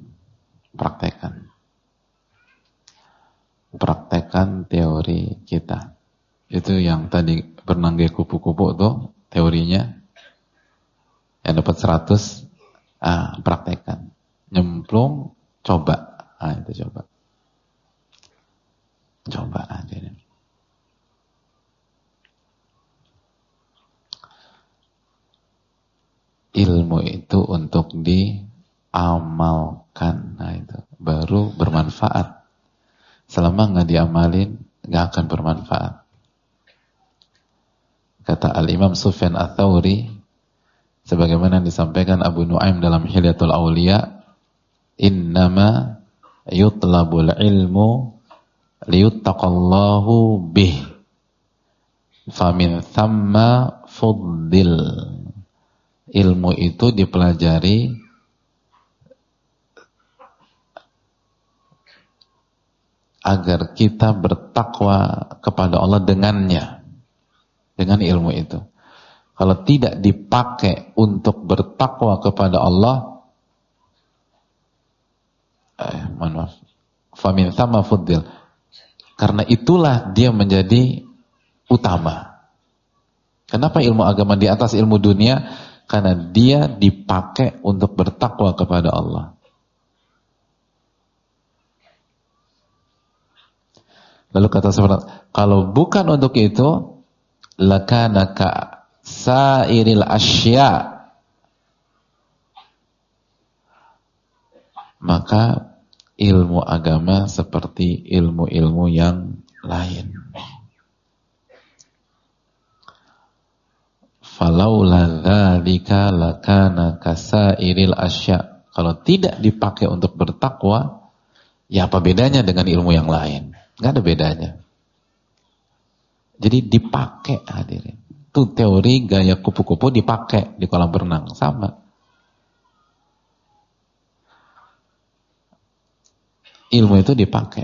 Speaker 1: Praktekkan teori kita. Itu yang tadi bernangge kupu-kupu tuh teorinya. Yang dapat 100, praktekkan. Nyemplung, coba. Itu coba. Coba aja. Ilmu itu untuk diamalkan. Itu baru bermanfaat. Selama nggak diamalin, nggak akan bermanfaat. Kata Al-Imam Sufyan Ats-Tsauri, sebagaimana disampaikan Abu Nuaim dalam Hilyatul Auliya, innama yutlabul ilmu liyuttaqallahu bih famin thamma fuddil. Ilmu itu dipelajari agar kita bertakwa kepada Allah dengannya, dengan ilmu itu. Kalau tidak dipakai untuk bertakwa kepada Allah, maaf, famin thamma fuddil. Karena itulah dia menjadi utama. Kenapa ilmu agama di atas ilmu dunia? Karena dia dipakai untuk bertakwa kepada Allah. Lalu kata sahabat, kalau bukan untuk itu, lakana ka sairil asya, maka ilmu agama seperti ilmu-ilmu yang lain. Falaula dzalika lakana kasairil asya. Kalau tidak dipakai untuk bertakwa, ya apa bedanya dengan ilmu yang lain? Enggak ada bedanya. Jadi dipakai, hadirin. Itu teori gaya kupu-kupu dipakai di kolam renang, sama. Ilmu itu dipakai.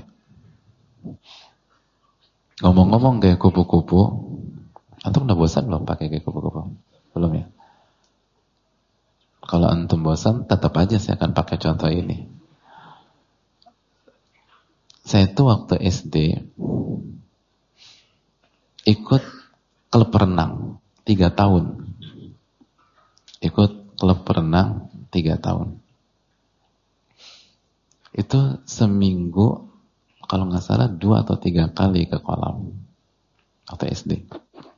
Speaker 1: Ngomong-ngomong gaya kupu-kupu, antum udah bosan belum pakai gaya kupu-kupu? Belum ya? Kalau antum bosan, tetap aja saya akan pakai contoh ini. Saya itu waktu SD ikut klub renang 3 tahun. Ikut klub renang 3 tahun. Itu seminggu, kalau nggak salah 2 atau 3 kali ke kolam waktu SD.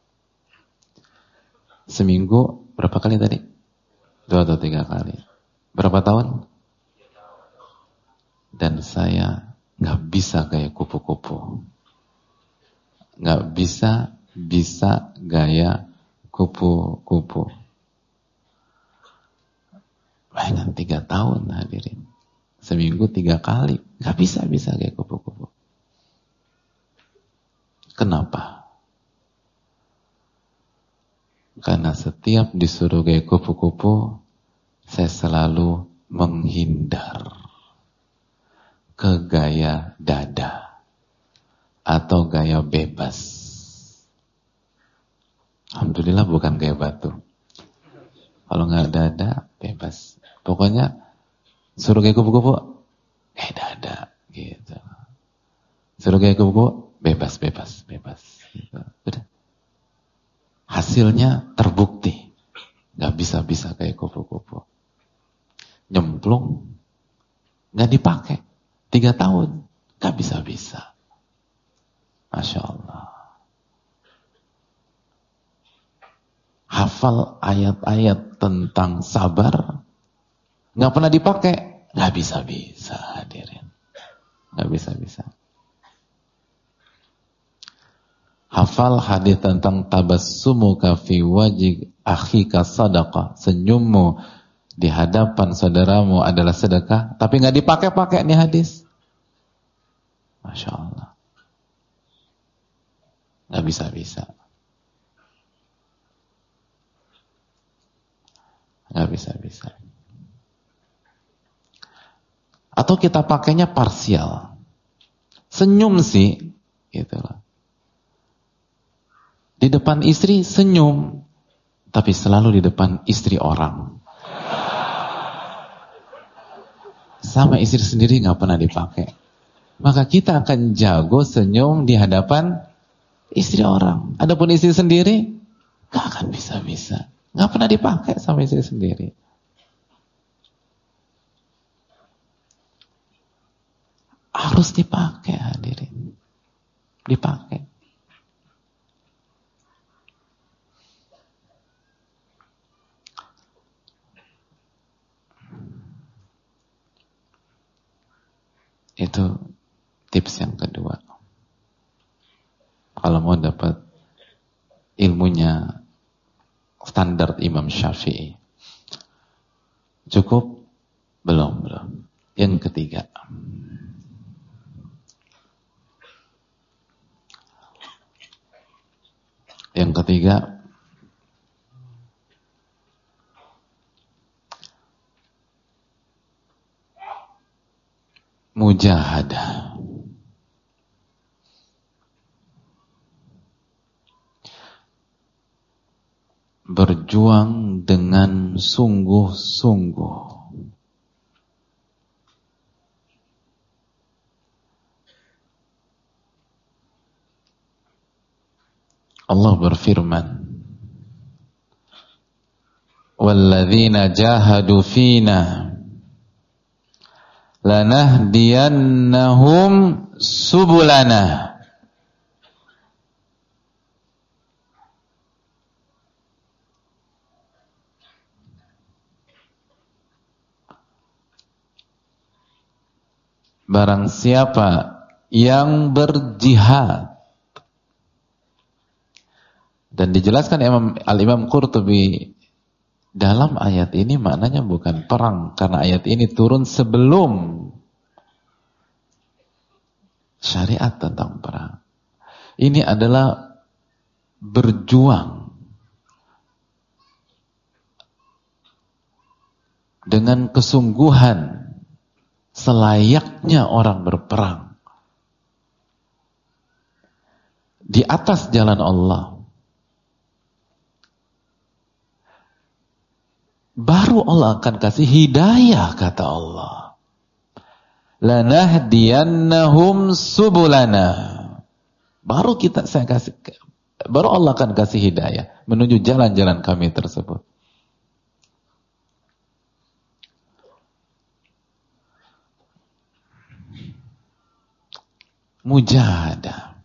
Speaker 1: Seminggu berapa kali tadi? 2 atau 3 kali. Berapa tahun? Dan saya nggak bisa kayak kupu-kupu. nggak bisa gaya kupu-kupu. Bayangkan 3 tahun hadirin. Seminggu 3 kali. Nggak bisa gaya kupu-kupu. Kenapa? Karena setiap disuruh gaya kupu-kupu, saya selalu menghindar ke gaya dada atau gaya bebas. Alhamdulillah bukan gaya batu. Kalau nggak dada, bebas. Pokoknya suruh gaya kupu-kupu, gaya dada, gitu. Suruh gaya kupu-kupu, bebas. Gitu. Udah. Hasilnya terbukti, nggak bisa gaya kupu-kupu. Nyemplung, nggak dipakai, 3 tahun, nggak bisa. Masya Allah. Hafal ayat-ayat tentang sabar, nggak pernah dipakai, nggak bisa hadirin, nggak bisa. Hafal hadis tentang tabassumuka fi wajhi akhika sadaqah, senyummu di hadapan saudaramu adalah sedekah, tapi nggak dipakai nih hadis. Masya Allah, nggak bisa. Nggak bisa. Atau kita pakainya parsial. Senyum sih, gitu loh. Di depan istri senyum, tapi selalu di depan istri orang. Sama istri sendiri nggak pernah dipakai. Maka kita akan jago senyum di hadapan istri orang. Adapun istri sendiri, nggak akan bisa. Nggak pernah dipakai sama istri sendiri. Harus dipakai hadirin. Dipakai. Itu tips yang kedua. Kalau mau dapat ilmunya standar Imam Syafi'i. Cukup? Belum. Yang ketiga. Mujahadah. Berjuang dengan sungguh-sungguh. Allah berfirman, "Walladzina jahadu fina lanahdiyannahum subulana." Barang siapa yang berjihad, dan dijelaskan Al-Imam Qurtubi dalam ayat ini maknanya bukan perang, karena ayat ini turun sebelum syariat tentang perang. Ini adalah berjuang dengan kesungguhan selayaknya orang berperang di atas jalan Allah. Baru Allah akan kasih hidayah, kata Allah. Lanahdiyannahum subulana. Baru Allah akan kasih hidayah menuju jalan-jalan kami tersebut. Mujahadah.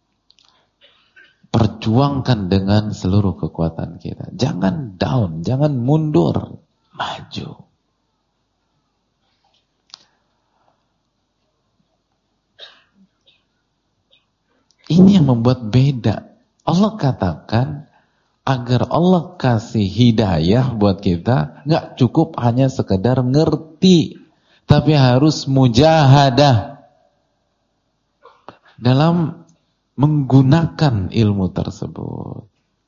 Speaker 1: Perjuangkan dengan seluruh kekuatan kita. Jangan down, jangan mundur, maju. Ini yang membuat beda. Allah katakan agar Allah kasih hidayah buat kita, nggak cukup hanya sekedar ngerti, tapi harus mujahadah dalam menggunakan ilmu tersebut.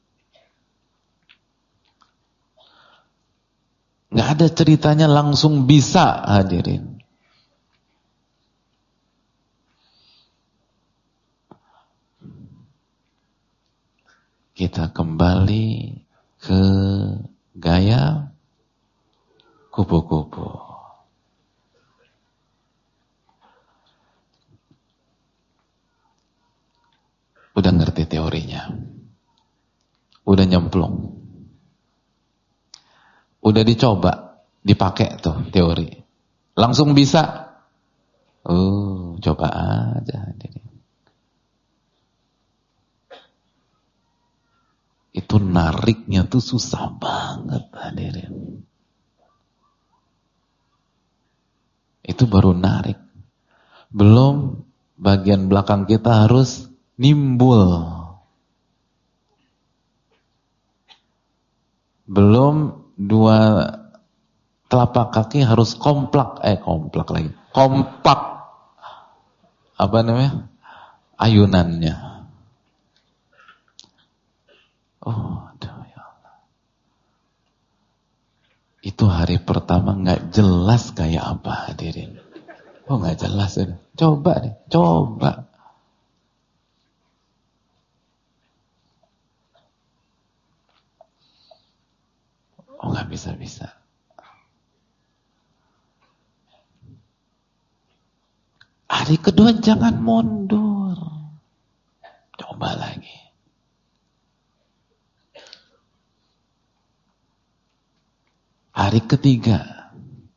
Speaker 1: Nggak ada ceritanya langsung bisa, hadirin. Kita kembali ke gaya kupu-kupu. Udah ngerti teorinya. Udah nyemplung. Udah dicoba, dipakai tuh teori. Langsung bisa? Coba aja. Itu nariknya tuh susah banget, hadirin. Itu baru narik. Belum bagian belakang kita harus nimbul. Belum dua telapak kaki harus kompak lagi. Kompak. Apa namanya? Ayunannya. Aduh ya Allah. Itu hari pertama nggak jelas kayak apa, hadirin. Nggak jelas. Coba deh, coba. Nggak bisa-bisa. Hari kedua jangan mundur. Coba lagi. Hari ketiga.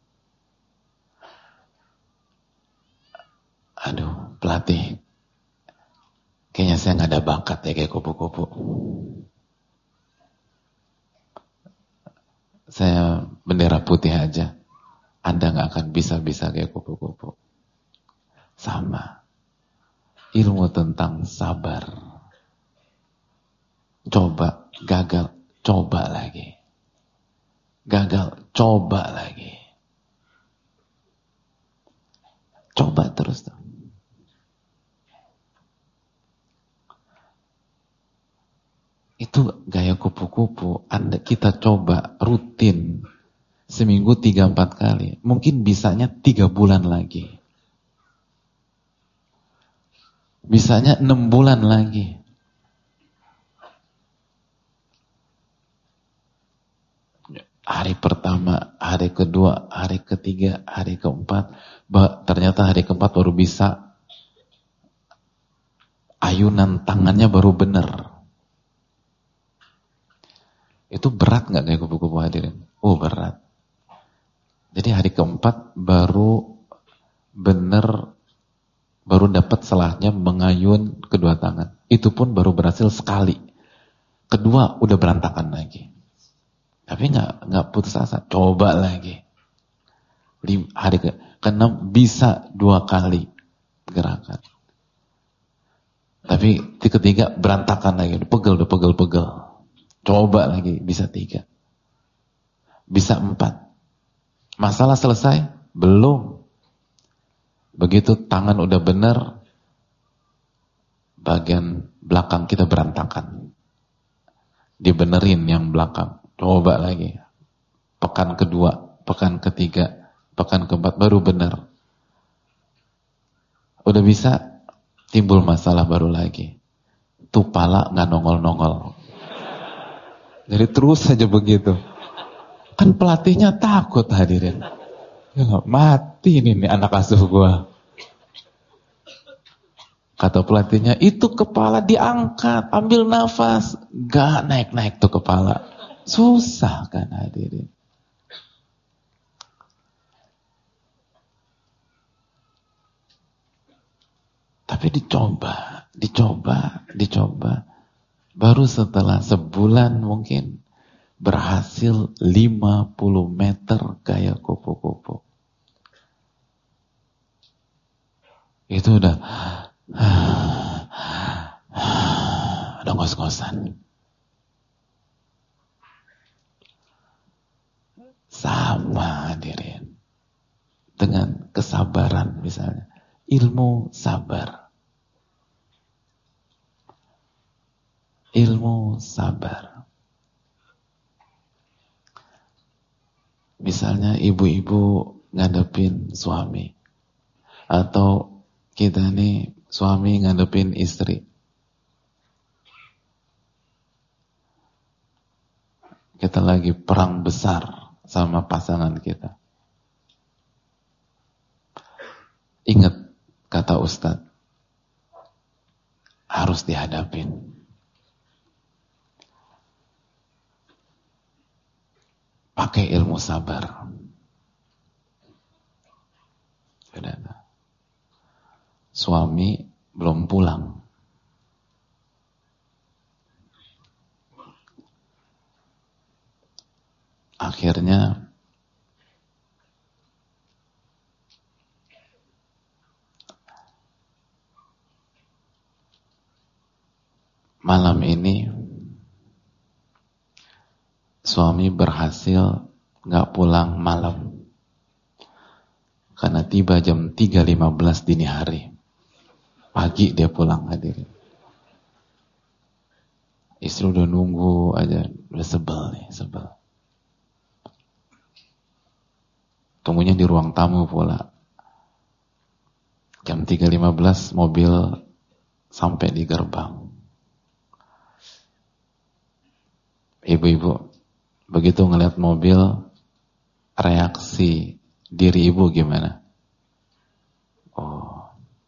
Speaker 1: Aduh, pelatih. Kayaknya saya nggak ada bakat ya kayak kupu-kupu. Saya bendera putih aja. Anda nggak akan bisa-bisa kayak kupu-kupu. Sama. Ilmu tentang sabar. Coba, gagal, coba lagi. Gagal, coba lagi. Coba terus. Itu gaya kupu-kupu. Kita coba rutin. Seminggu 3-4 kali. Mungkin bisanya 3 bulan lagi. Bisanya 6 bulan lagi. Hari pertama, hari kedua, hari ketiga, hari keempat. Ternyata hari keempat baru bisa. Ayunan tangannya baru benar. Itu berat gak kayak kupu-kupu, hadirin? Berat. Jadi hari keempat baru benar, baru dapat salahnya mengayun kedua tangan. Itu pun baru berhasil sekali. Kedua udah berantakan lagi. Tapi nggak putus asa. Coba lagi. Hari ke-6 bisa 2 kali gerakan. Tapi di ketiga berantakan lagi. Udah pegel. Coba lagi, bisa 3. Bisa 4. Masalah selesai? Belum. Begitu tangan udah benar, bagian belakang kita berantakan. Dibenerin yang belakang. Coba lagi. Pekan kedua, pekan ketiga, pekan keempat, baru benar. Udah bisa, timbul masalah baru lagi. Tuh pala gak nongol-nongol. Jadi terus saja begitu. Kan pelatihnya takut, hadirin. Ya mati nih anak asuh gua. Kata pelatihnya, itu kepala diangkat, ambil nafas. Gak naik-naik tuh kepala. Susah kan, hadirin. Tapi dicoba. Baru setelah sebulan mungkin berhasil 50 meter kayak kupu-kupu. Itu udah Ada ngos-ngosan. Sama hadirin. Dengan kesabaran misalnya. Ilmu sabar. Ilmu sabar. Misalnya ibu-ibu ngadepin suami. Atau kita nih suami ngadepin istri. Kita lagi perang besar sama pasangan kita. Ingat kata Ustadz, harus dihadapin. Pakai ilmu sabar. Suami belum pulang. Akhirnya malam ini suami berhasil gak pulang malam karena tiba jam 3.15 dini hari. Pagi dia pulang hadirin. Istri udah nunggu aja, udah sebel nih, sebel. Tunggunya di ruang tamu pula. Jam 3.15 mobil sampai di gerbang. Ibu-ibu, begitu ngeliat mobil, reaksi diri ibu gimana? Oh,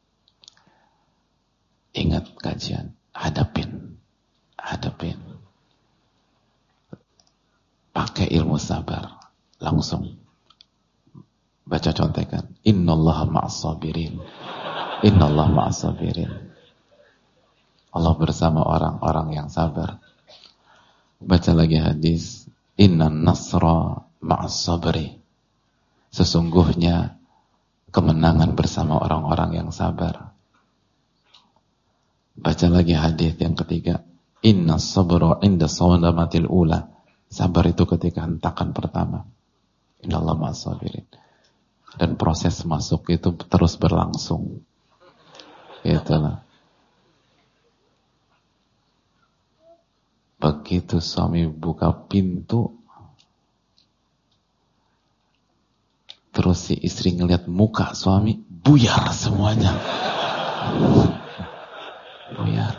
Speaker 1: ingat kajian, hadapin. Pakai ilmu sabar, langsung baca contekan. Innallaha ma'as-sabirin. Innallaha ma'as-sabirin. Allah bersama orang-orang yang sabar. Baca lagi hadis, innan nasra ma'as-sabri. Sesungguhnya kemenangan bersama orang-orang yang sabar. Baca lagi hadis yang ketiga, innas sabra 'inda sawdamatil ula. Sabar itu ketika hentakan pertama. Innallaha ma'as-sabirin. Dan proses masuk itu terus berlangsung. Itulah. Begitu suami buka pintu, terus si istri ngeliat muka suami, buyar semuanya. Buyar.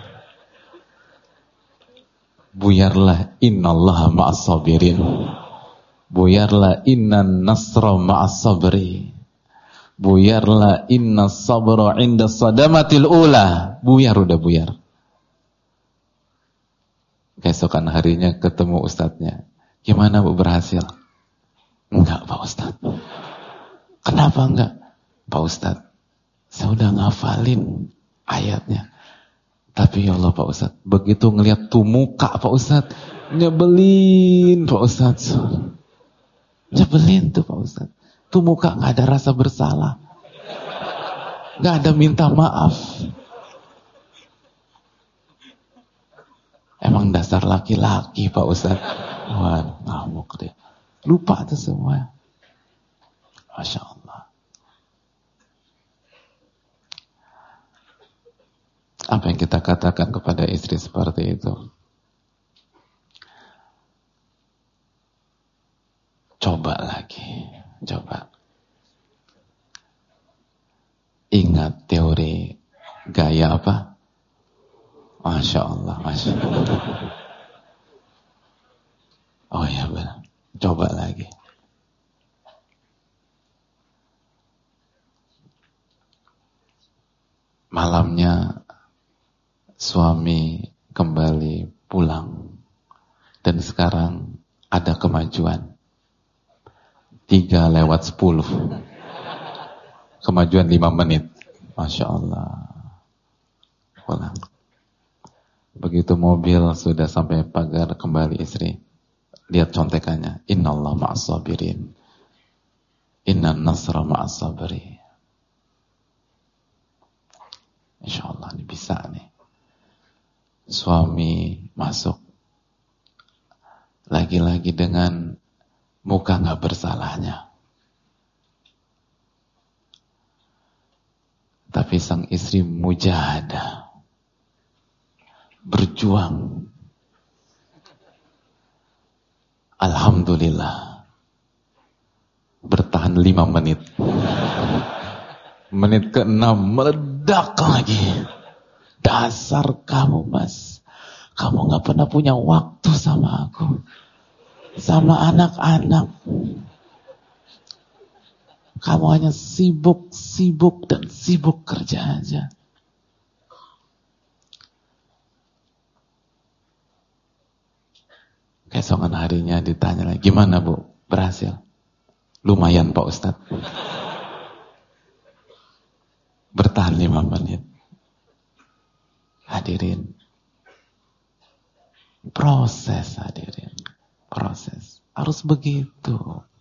Speaker 1: Buyarlah innallaha ma'as-sabirin. Buyarlah innan nasra ma'as-sabri. Buyarlah innas sabra 'inda sadamatil ula. Buyar, udah buyar. Keesokan harinya ketemu ustadznya. Gimana Bu, berhasil? Enggak Pak Ustadz. Kenapa enggak? Pak Ustadz, saya udah ngafalin ayatnya. Tapi ya Allah Pak Ustadz, begitu ngelihat tuh muka Pak Ustadz, nyebelin Pak Ustadz. Nyebelin tuh Pak Ustadz. Tuh muka gak ada rasa bersalah. Gak ada minta maaf. Emang dasar laki-laki Pak Ustadz. Wah, ngamuk deh. Lupa tuh semua. Masya Allah. Apa yang kita katakan kepada istri seperti itu? Coba lagi. Coba. Ingat teori gaya apa? Masya Allah, Masya Allah. Oh ya benar. Coba lagi. Malamnya suami kembali pulang. Dan sekarang ada kemajuan. 3:10. Kemajuan 5 menit. Masya Allah. Pulang. Begitu mobil sudah sampai pagar, kembali istri. Lihat contekannya. Innallaha ma'as-sabirin. Innan nasra ma'as-sabri. Insya Allah ini bisa nih. suami masuk, lagi-lagi dengan muka nggak bersalahnya. Tapi sang istri mujahadah, berjuang. Alhamdulillah, bertahan 5 menit. Menit ke-6 meledak lagi. Dasar kamu mas, kamu gak pernah punya waktu sama aku, sama anak-anak. Kamu hanya sibuk dan sibuk kerja aja. Keesokan harinya ditanya lagi, gimana Bu? Berhasil? Lumayan Pak Ustadz. Bertahan 5 menit. Hadirin. Proses hadirin. Proses. Harus begitu.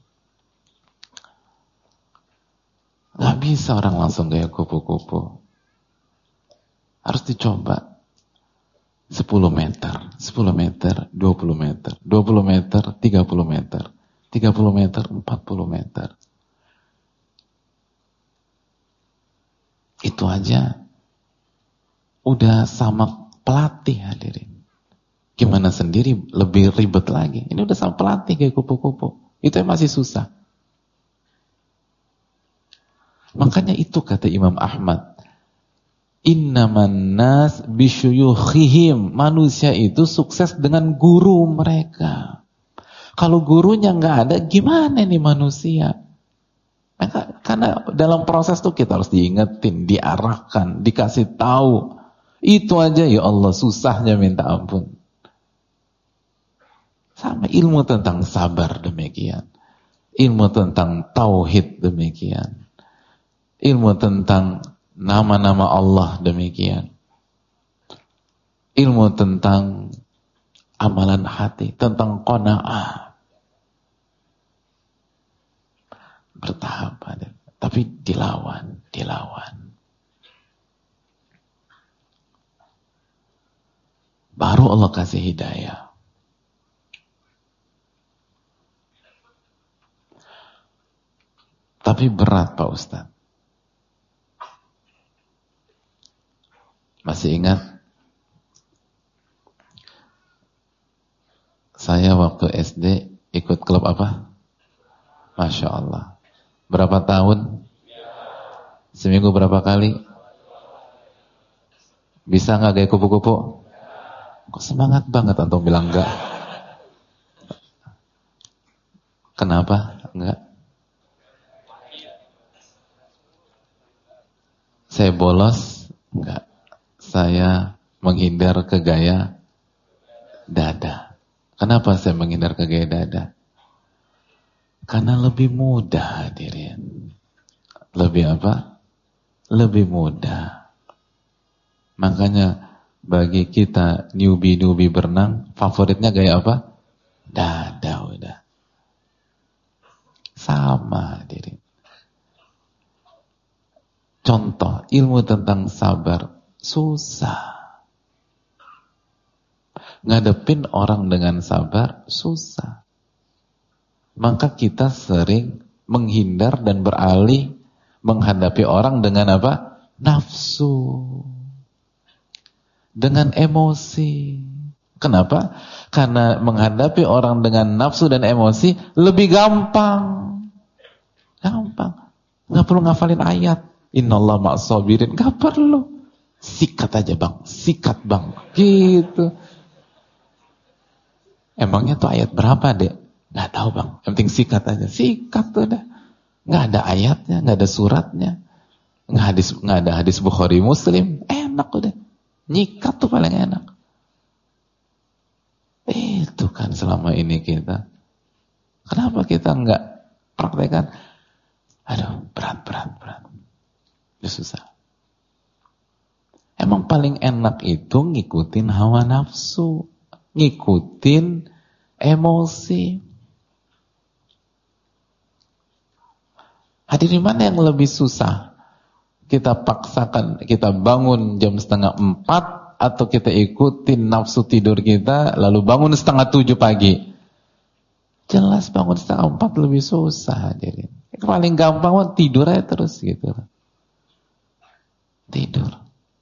Speaker 1: Gak bisa orang langsung kayak kupu-kupu. Harus dicoba. 10 meter, 10 meter, 20 meter, 20 meter, 30 meter, 30 meter, 40 meter. Itu aja udah sama pelatih hadirin. Gimana sendiri lebih ribet lagi. Ini udah sama pelatih kayak kupu-kupu. Itu yang masih susah. Makanya itu kata Imam Ahmad, innaman nas bisyuyukhihim. Manusia itu sukses dengan guru mereka. Kalau gurunya nggak ada, gimana nih manusia? Karena dalam proses tuh kita harus diingetin, diarahkan, dikasih tahu. Itu aja ya Allah susahnya minta ampun. Sama ilmu tentang sabar demikian. Ilmu tentang tauhid demikian. Ilmu tentang nama-nama Allah demikian. Ilmu tentang amalan hati, tentang qanaah. Bertahap, tapi dilawan. Baru Allah kasih hidayah. Tapi berat Pak Ustadz. Masih ingat? Saya waktu SD ikut klub apa? Masya Allah. Berapa tahun? Seminggu berapa kali? Bisa gak kayak kupu-kupu? Kok semangat banget antum bilang enggak? Kenapa? Enggak. Saya bolos? Enggak. Saya menghindar ke gaya dada. Kenapa saya menghindar ke gaya dada? Karena lebih mudah hadirin. Lebih apa? Lebih mudah. Makanya bagi kita newbie berenang, favoritnya gaya apa? Dada udah. Sama hadirin. Contoh, ilmu tentang sabar susah. Ngadepin orang dengan sabar susah. Maka kita sering menghindar dan beralih menghadapi orang dengan apa? Nafsu. Dengan emosi. Kenapa? Karena menghadapi orang dengan nafsu dan emosi lebih gampang. Gampang. Gak perlu ngafalin ayat. Innallaha ma'as sabirin. Gak perlu. Sikat aja bang. Sikat bang. Gitu. Emangnya tuh ayat berapa dek? Gak tahu bang. Yang penting sikat aja. Sikat tuh dah. Gak ada ayatnya. Gak ada suratnya. Gak ada hadis Bukhari Muslim. Enak udah. Nyikat tuh paling enak. Itu kan selama ini kita. Kenapa kita nggak praktekkan? Aduh, berat. Itu susah. Emang paling enak itu ngikutin hawa nafsu. Ngikutin emosi. Hadirin, mana yang lebih susah? Kita paksakan, kita bangun jam 3:30 atau kita ikutin nafsu tidur kita lalu bangun 6:30 pagi. Jelas bangun 3:30 lebih susah hadirin. Paling gampang tidur aja terus gitu. Tidur.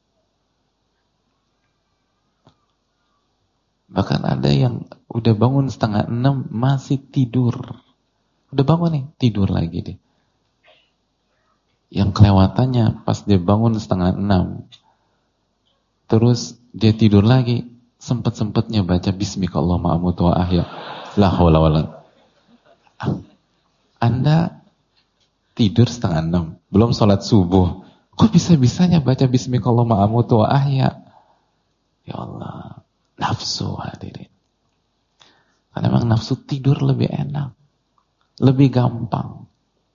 Speaker 1: Bahkan ada yang udah bangun 5:30 masih tidur. Udah bangun nih, tidur lagi deh. Yang kelewatannya pas dia bangun 5:30 terus dia tidur lagi, sempet-sempetnya baca bismikallahumma amutu wa ahya. La haula wala. Anda tidur 5:30, belum sholat subuh. Kok bisa-bisanya baca bismikallahumma amutu wa ahya? Ya Allah, nafsu hadirin. Karena memang nafsu tidur lebih enak, lebih gampang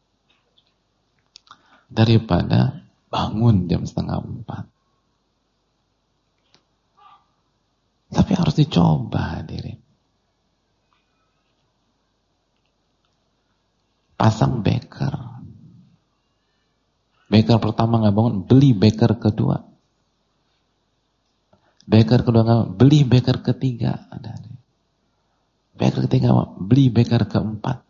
Speaker 1: daripada bangun jam 3:30. Tapi harus dicoba hadirin. Pasang beker. Beker pertama nggak bangun, beli beker kedua. Beker kedua nggak, beli beker ketiga. Beker ketiga, beli beker keempat.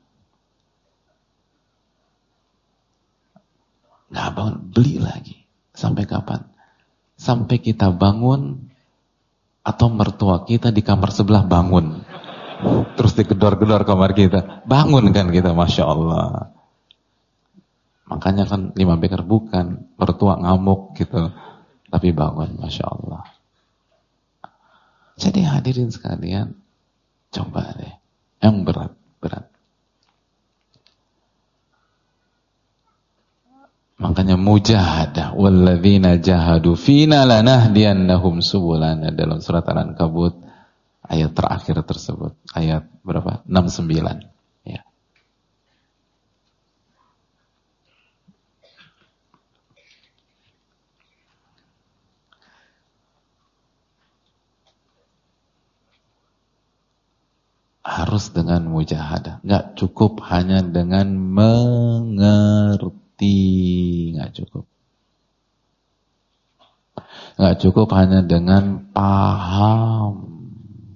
Speaker 1: Nggak bangun, beli lagi. Sampai kapan? Sampai kita bangun atau mertua kita di kamar sebelah bangun. Terus digedor-gedor kamar kita. Bangun kan kita, Masya Allah. Makanya kan 5 beker bukan. Mertua ngamuk gitu. Tapi bangun, Masya Allah. Jadi hadirin sekalian, coba deh. Yang berat. Makanya mujahadah, walladzina jahadu fina lanahdiyannahum subulana, dalam surat Al-Ankabut ayat terakhir tersebut, ayat berapa? 69. Ya. Harus dengan mujahadah, nggak cukup hanya dengan mengerti. Nggak cukup. Nggak cukup hanya dengan paham.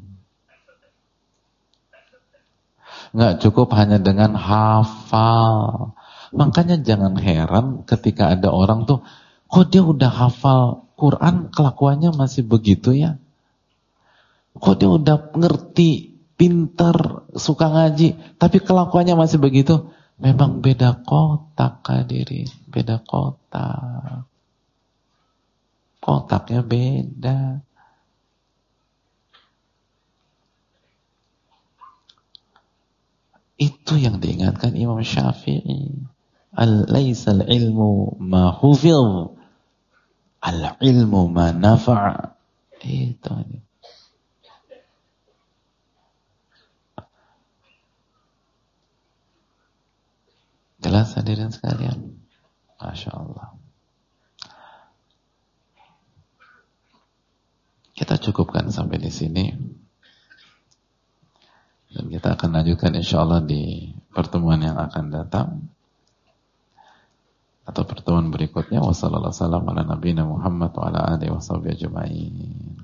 Speaker 1: Nggak cukup hanya dengan hafal. Makanya jangan heran ketika ada orang tuh, kok dia udah hafal Quran kelakuannya masih begitu ya? Kok dia udah ngerti, pintar, suka ngaji, tapi kelakuannya masih begitu? Memang beda kotak hadirin, beda kotak. Kotaknya beda. Itu yang diingatkan Imam Syafi'i. Laisal ilmu ma hufidh, al ilmu ma nafa'. Itu ini. Jelas hadirin sekalian? Masya Allah. Kita cukupkan sampai di sini. Dan kita akan lanjutkan insya Allah di pertemuan yang akan datang. Atau pertemuan berikutnya. Wassalamualaikum warahmatullahi wabarakatuh.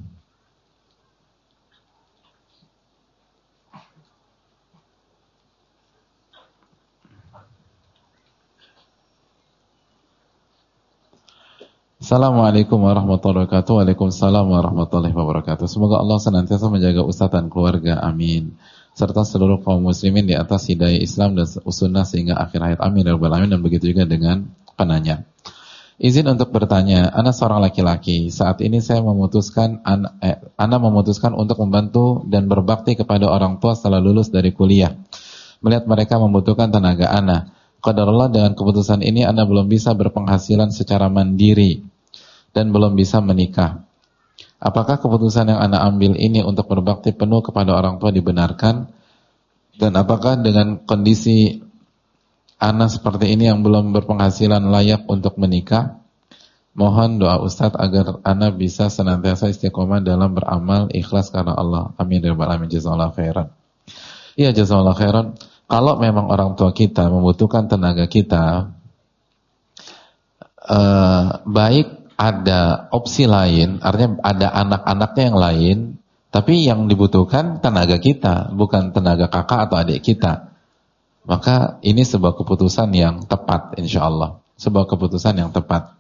Speaker 1: Assalamualaikum warahmatullahi wabarakatuh. Waalaikumsalam warahmatullahi wabarakatuh. Semoga Allah senantiasa menjaga Ustaz dan keluarga, amin. Serta seluruh kaum muslimin di atas hidayah Islam dan sunnah sehingga akhir hayat, amin ya rabbal alamin. Dan begitu juga dengan penanya. Izin untuk bertanya, ana seorang laki-laki. Saat ini saya memutuskan untuk membantu dan berbakti kepada orang tua setelah lulus dari kuliah. Melihat mereka membutuhkan tenaga ana. Qadarullah, dengan keputusan ini ana belum bisa berpenghasilan secara mandiri dan belum bisa menikah. Apakah keputusan yang ana ambil ini untuk berbakti penuh kepada orang tua dibenarkan? Dan apakah dengan kondisi ana seperti ini yang belum berpenghasilan layak untuk menikah? Mohon doa Ustadz agar ana bisa senantiasa istiqomah dalam beramal ikhlas karena Allah. Amin ya rabbal alamin. Jazakallahu khairan. Iya, jazakallahu khairan. Kalau memang orang tua kita membutuhkan tenaga kita, baik ada opsi lain, artinya ada anak-anaknya yang lain, tapi yang dibutuhkan tenaga kita, bukan tenaga kakak atau adik kita. Maka ini sebuah keputusan yang tepat, insya Allah. Sebuah keputusan yang tepat.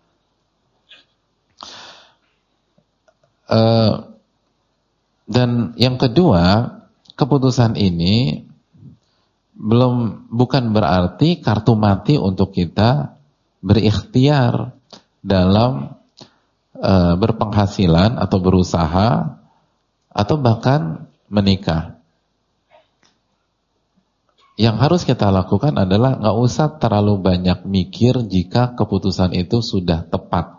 Speaker 1: Dan yang kedua, keputusan ini bukan berarti kartu mati untuk kita berikhtiar dalam berpenghasilan atau berusaha atau bahkan menikah. Yang harus kita lakukan adalah nggak usah terlalu banyak mikir jika keputusan itu sudah tepat.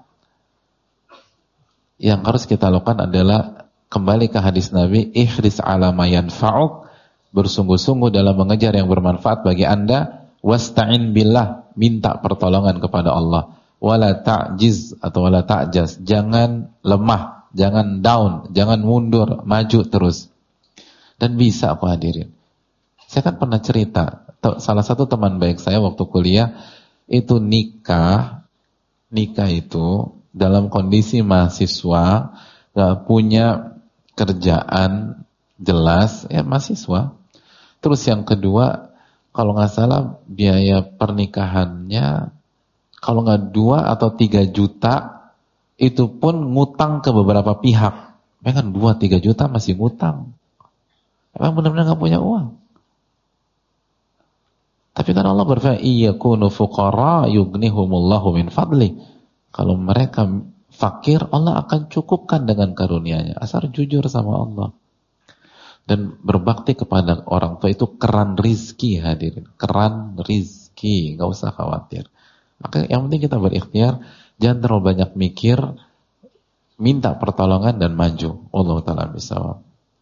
Speaker 1: Yang harus kita lakukan adalah kembali ke hadis Nabi, ihris ala ma yanfa'uk, bersungguh-sungguh dalam mengejar yang bermanfaat bagi Anda, wasta'in billah, minta pertolongan kepada Allah, wala ta'jiz atau wala ta'jaz, jangan lemah, jangan down, jangan mundur, maju terus. Dan bisa aku hadirin. Saya kan pernah cerita, salah satu teman baik saya waktu kuliah itu nikah itu dalam kondisi mahasiswa, gak punya kerjaan jelas, ya mahasiswa. Terus yang kedua, kalau nggak salah biaya pernikahannya, kalau nggak 2 atau 3 juta, itu pun ngutang ke beberapa pihak. Kan 2-3 juta masih ngutang. Emang benar-benar nggak punya uang. Tapi kan Allah berfirman, iyakunu fuqara yughnihumullahu min fadli. Kalau mereka fakir, Allah akan cukupkan dengan karunia-Nya. Asal jujur sama Allah. Dan berbakti kepada orang tua itu keran rizki, hadirin. Keran rizki, gak usah khawatir. Maka yang penting kita berikhtiar, jangan terlalu banyak mikir, minta pertolongan dan maju. Wallahu ta'ala bishawab.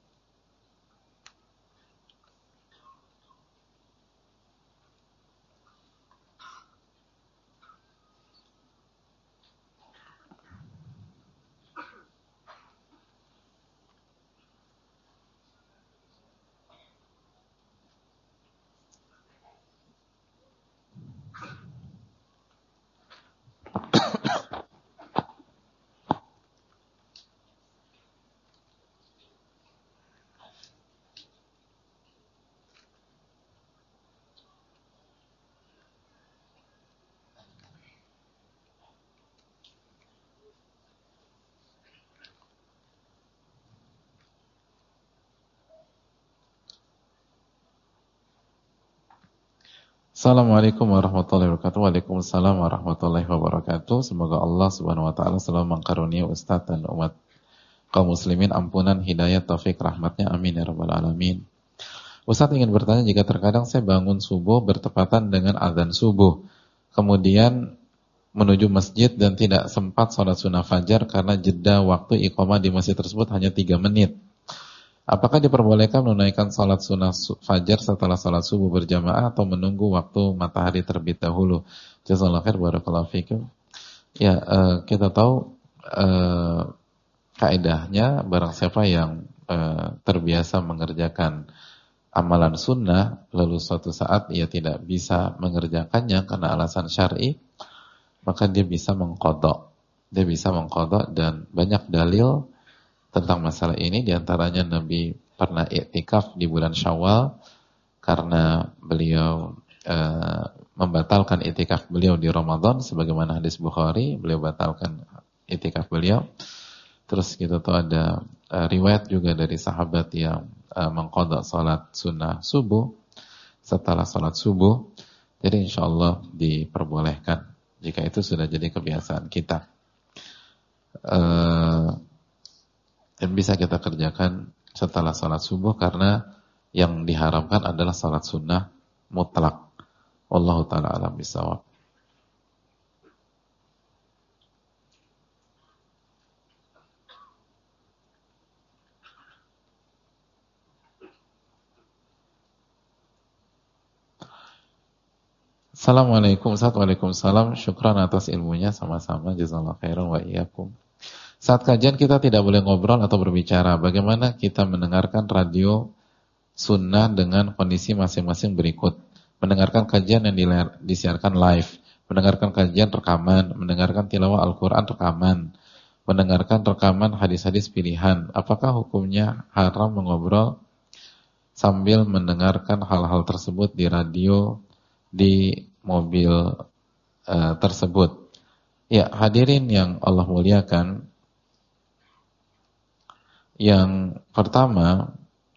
Speaker 1: Assalamualaikum warahmatullahi wabarakatuh. Waalaikumsalam warahmatullahi wabarakatuh. Semoga Allah subhanahu wa ta'ala selalu mengkarunia Ustadz dan umat kaum muslimin ampunan, hidayah, taufik, rahmatnya. Amin ya rabbal alamin. Ustadz ingin bertanya, jika terkadang saya bangun subuh bertepatan dengan azan subuh, kemudian menuju masjid dan tidak sempat sholat sunnah fajar karena jeda waktu iqamah di masjid tersebut hanya 3 menit. Apakah diperbolehkan menunaikan salat sunnah fajar setelah salat subuh berjamaah atau menunggu waktu matahari terbit dahulu? Jazakallahu khair, barakallahu fikum. Ya, kita tahu kaidahnya barang siapa yang terbiasa mengerjakan amalan sunnah lalu suatu saat ia tidak bisa mengerjakannya karena alasan syar'i, maka dia bisa mengqadha. Dia bisa mengqadha dan banyak dalil tentang masalah ini, diantaranya Nabi pernah iktikaf di bulan Syawal karena beliau membatalkan iktikaf beliau di Ramadan, sebagaimana hadis Bukhari, beliau batalkan iktikaf beliau. Terus kita tahu ada riwayat juga dari sahabat yang mengqadha salat sunnah subuh setelah salat subuh. Jadi insyaallah diperbolehkan jika itu sudah jadi kebiasaan kita. Dan bisa kita kerjakan setelah salat subuh karena yang diharamkan adalah salat sunnah mutlak. Wallahu ta'ala alam bishawab. Assalamualaikum Ustaz. Waalaikumsalam. Syukran atas ilmunya, sama-sama. Jazakallahu khairan wa iyyakum. Saat kajian kita tidak boleh ngobrol atau berbicara. Bagaimana kita mendengarkan radio sunnah dengan kondisi masing-masing berikut? Mendengarkan kajian yang disiarkan live, mendengarkan kajian rekaman, mendengarkan tilawah Al-Quran rekaman, mendengarkan rekaman hadis-hadis pilihan. Apakah hukumnya haram mengobrol sambil mendengarkan hal-hal tersebut di radio, di mobil tersebut? Ya, hadirin yang Allah muliakan, yang pertama,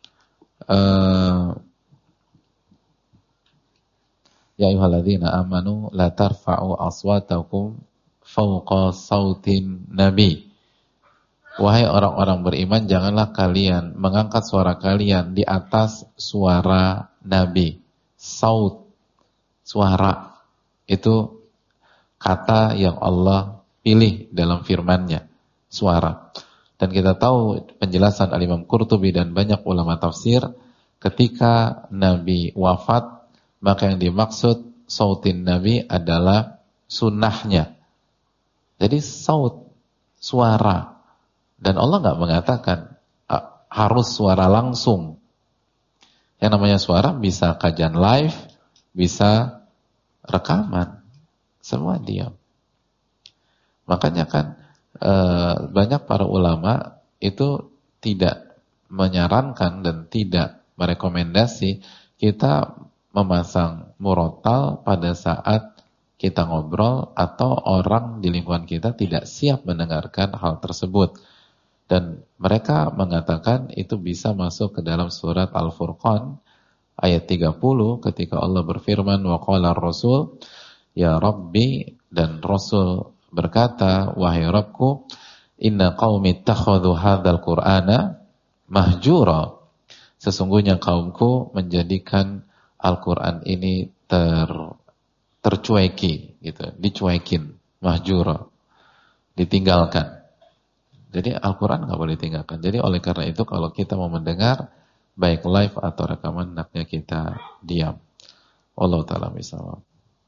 Speaker 1: ya ayyuhalladzina amanu la tarfa'u aswatakum fawqa sautin nabi. Wahai orang-orang beriman, janganlah kalian mengangkat suara kalian di atas suara Nabi. Saut, suara, itu kata yang Allah pilih dalam firman-Nya, suara. Dan kita tahu penjelasan Al-Imam Qurtubi dan banyak ulama tafsir, ketika Nabi wafat, maka yang dimaksud sautin Nabi adalah sunnahnya. Jadi saut, suara. Dan Allah nggak mengatakan harus suara langsung. Yang namanya suara bisa kajian live, bisa rekaman. Semua diam. Makanya kan banyak para ulama itu tidak menyarankan dan tidak merekomendasi kita memasang murotal pada saat kita ngobrol atau orang di lingkungan kita tidak siap mendengarkan hal tersebut. Dan mereka mengatakan itu bisa masuk ke dalam surat Al-Furqan ayat 30 ketika Allah berfirman, wa qala ar-rasul ya Rabbi, dan Rasul berkata, wahai Rabbku, inna qaumi ittakhadhu hadzal qur'ana mahjura. Sesungguhnya kaumku menjadikan Al-Quran ini tercueki, gitu, dicuekin, mahjura, ditinggalkan. Jadi Al-Quran nggak boleh ditinggalkan. Jadi oleh karena itu kalau kita mau mendengar, baik live atau rekaman, hendaknya kita diam. Allah Ta'ala misal.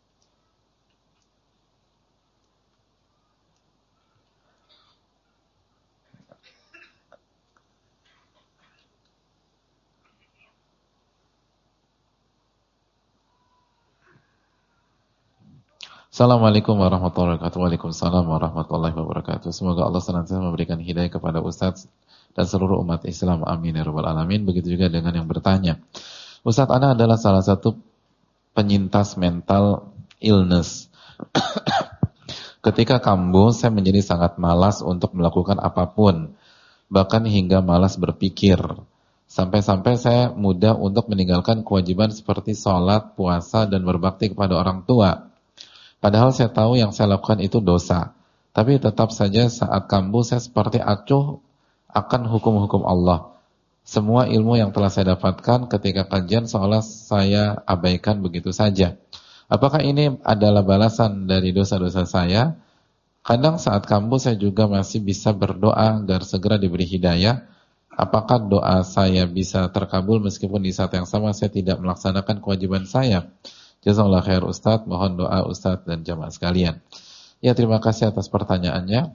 Speaker 1: Assalamualaikum warahmatullahi wabarakatuh. Waalaikumsalam warahmatullahi wabarakatuh. Semoga Allah senantiasa memberikan hidayah kepada Ustadz dan seluruh umat Islam. Amin ya rabbal alamin. Begitu juga dengan yang bertanya. Ustadz, Ana adalah salah satu penyintas mental illness. Ketika kambuh, saya menjadi sangat malas untuk melakukan apapun, bahkan hingga malas berpikir. Sampai-sampai saya mudah untuk meninggalkan kewajiban seperti sholat, puasa, dan berbakti kepada orang tua. Padahal saya tahu yang saya lakukan itu dosa. Tapi tetap saja saat kambuh saya seperti acuh akan hukum-hukum Allah. Semua ilmu yang telah saya dapatkan ketika kajian seolah saya abaikan begitu saja. Apakah ini adalah balasan dari dosa-dosa saya? Kadang saat kambuh saya juga masih bisa berdoa agar segera diberi hidayah. Apakah doa saya bisa terkabul meskipun di saat yang sama saya tidak melaksanakan kewajiban saya? Jazakallahu khair Ustadz, mohon doa Ustadz dan jamaah sekalian. Ya, terima kasih atas pertanyaannya.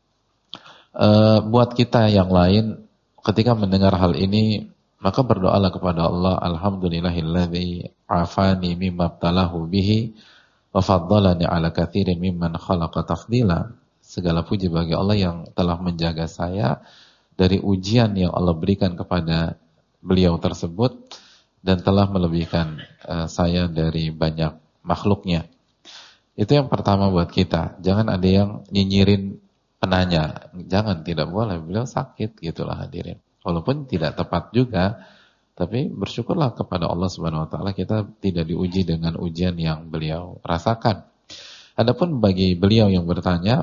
Speaker 1: Buat kita yang lain, ketika mendengar hal ini, maka berdoalah kepada Allah. Alhamdulillahilladzi afani mimma btalahu bihi wa faddalani ala katsirin mimman khalaqa tafdila. Segala puji bagi Allah yang telah menjaga saya dari ujian yang Allah berikan kepada beliau tersebut dan telah melebihkan saya dari banyak makhluknya. Itu yang pertama buat kita. Jangan ada yang nyinyirin penanya. Jangan, tidak boleh. Beliau sakit, gitulah hadirin. Walaupun tidak tepat juga, tapi bersyukurlah kepada Allah Subhanahu wa taala kita tidak diuji dengan ujian yang beliau rasakan. Adapun bagi beliau yang bertanya,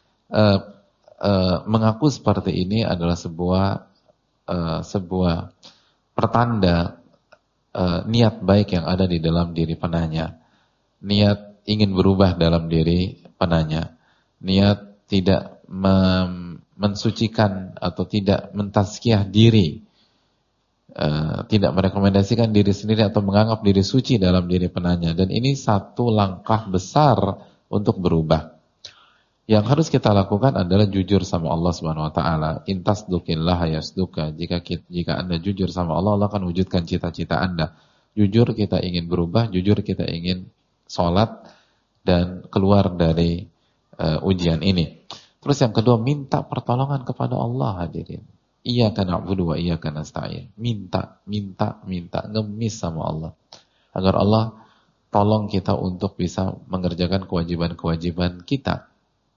Speaker 1: mengaku seperti ini adalah sebuah pertanda niat baik yang ada di dalam diri penanya, niat ingin berubah dalam diri penanya, niat tidak mensucikan atau tidak mentazkiyah diri, tidak merekomendasikan diri sendiri atau menganggap diri suci dalam diri penanya. Dan ini satu langkah besar untuk berubah. Yang harus kita lakukan adalah jujur sama Allah Subhanahu wa taala. In tasduqillah yasduka. Jika Anda jujur sama Allah, Allah akan wujudkan cita-cita Anda. Jujur kita ingin berubah, jujur kita ingin sholat, dan keluar dari ujian ini. Terus yang kedua, minta pertolongan kepada Allah, hadirin. Iyyaka na'budu wa iyyaka nasta'in. Minta, ngemis sama Allah. Agar Allah tolong kita untuk bisa mengerjakan kewajiban-kewajiban kita.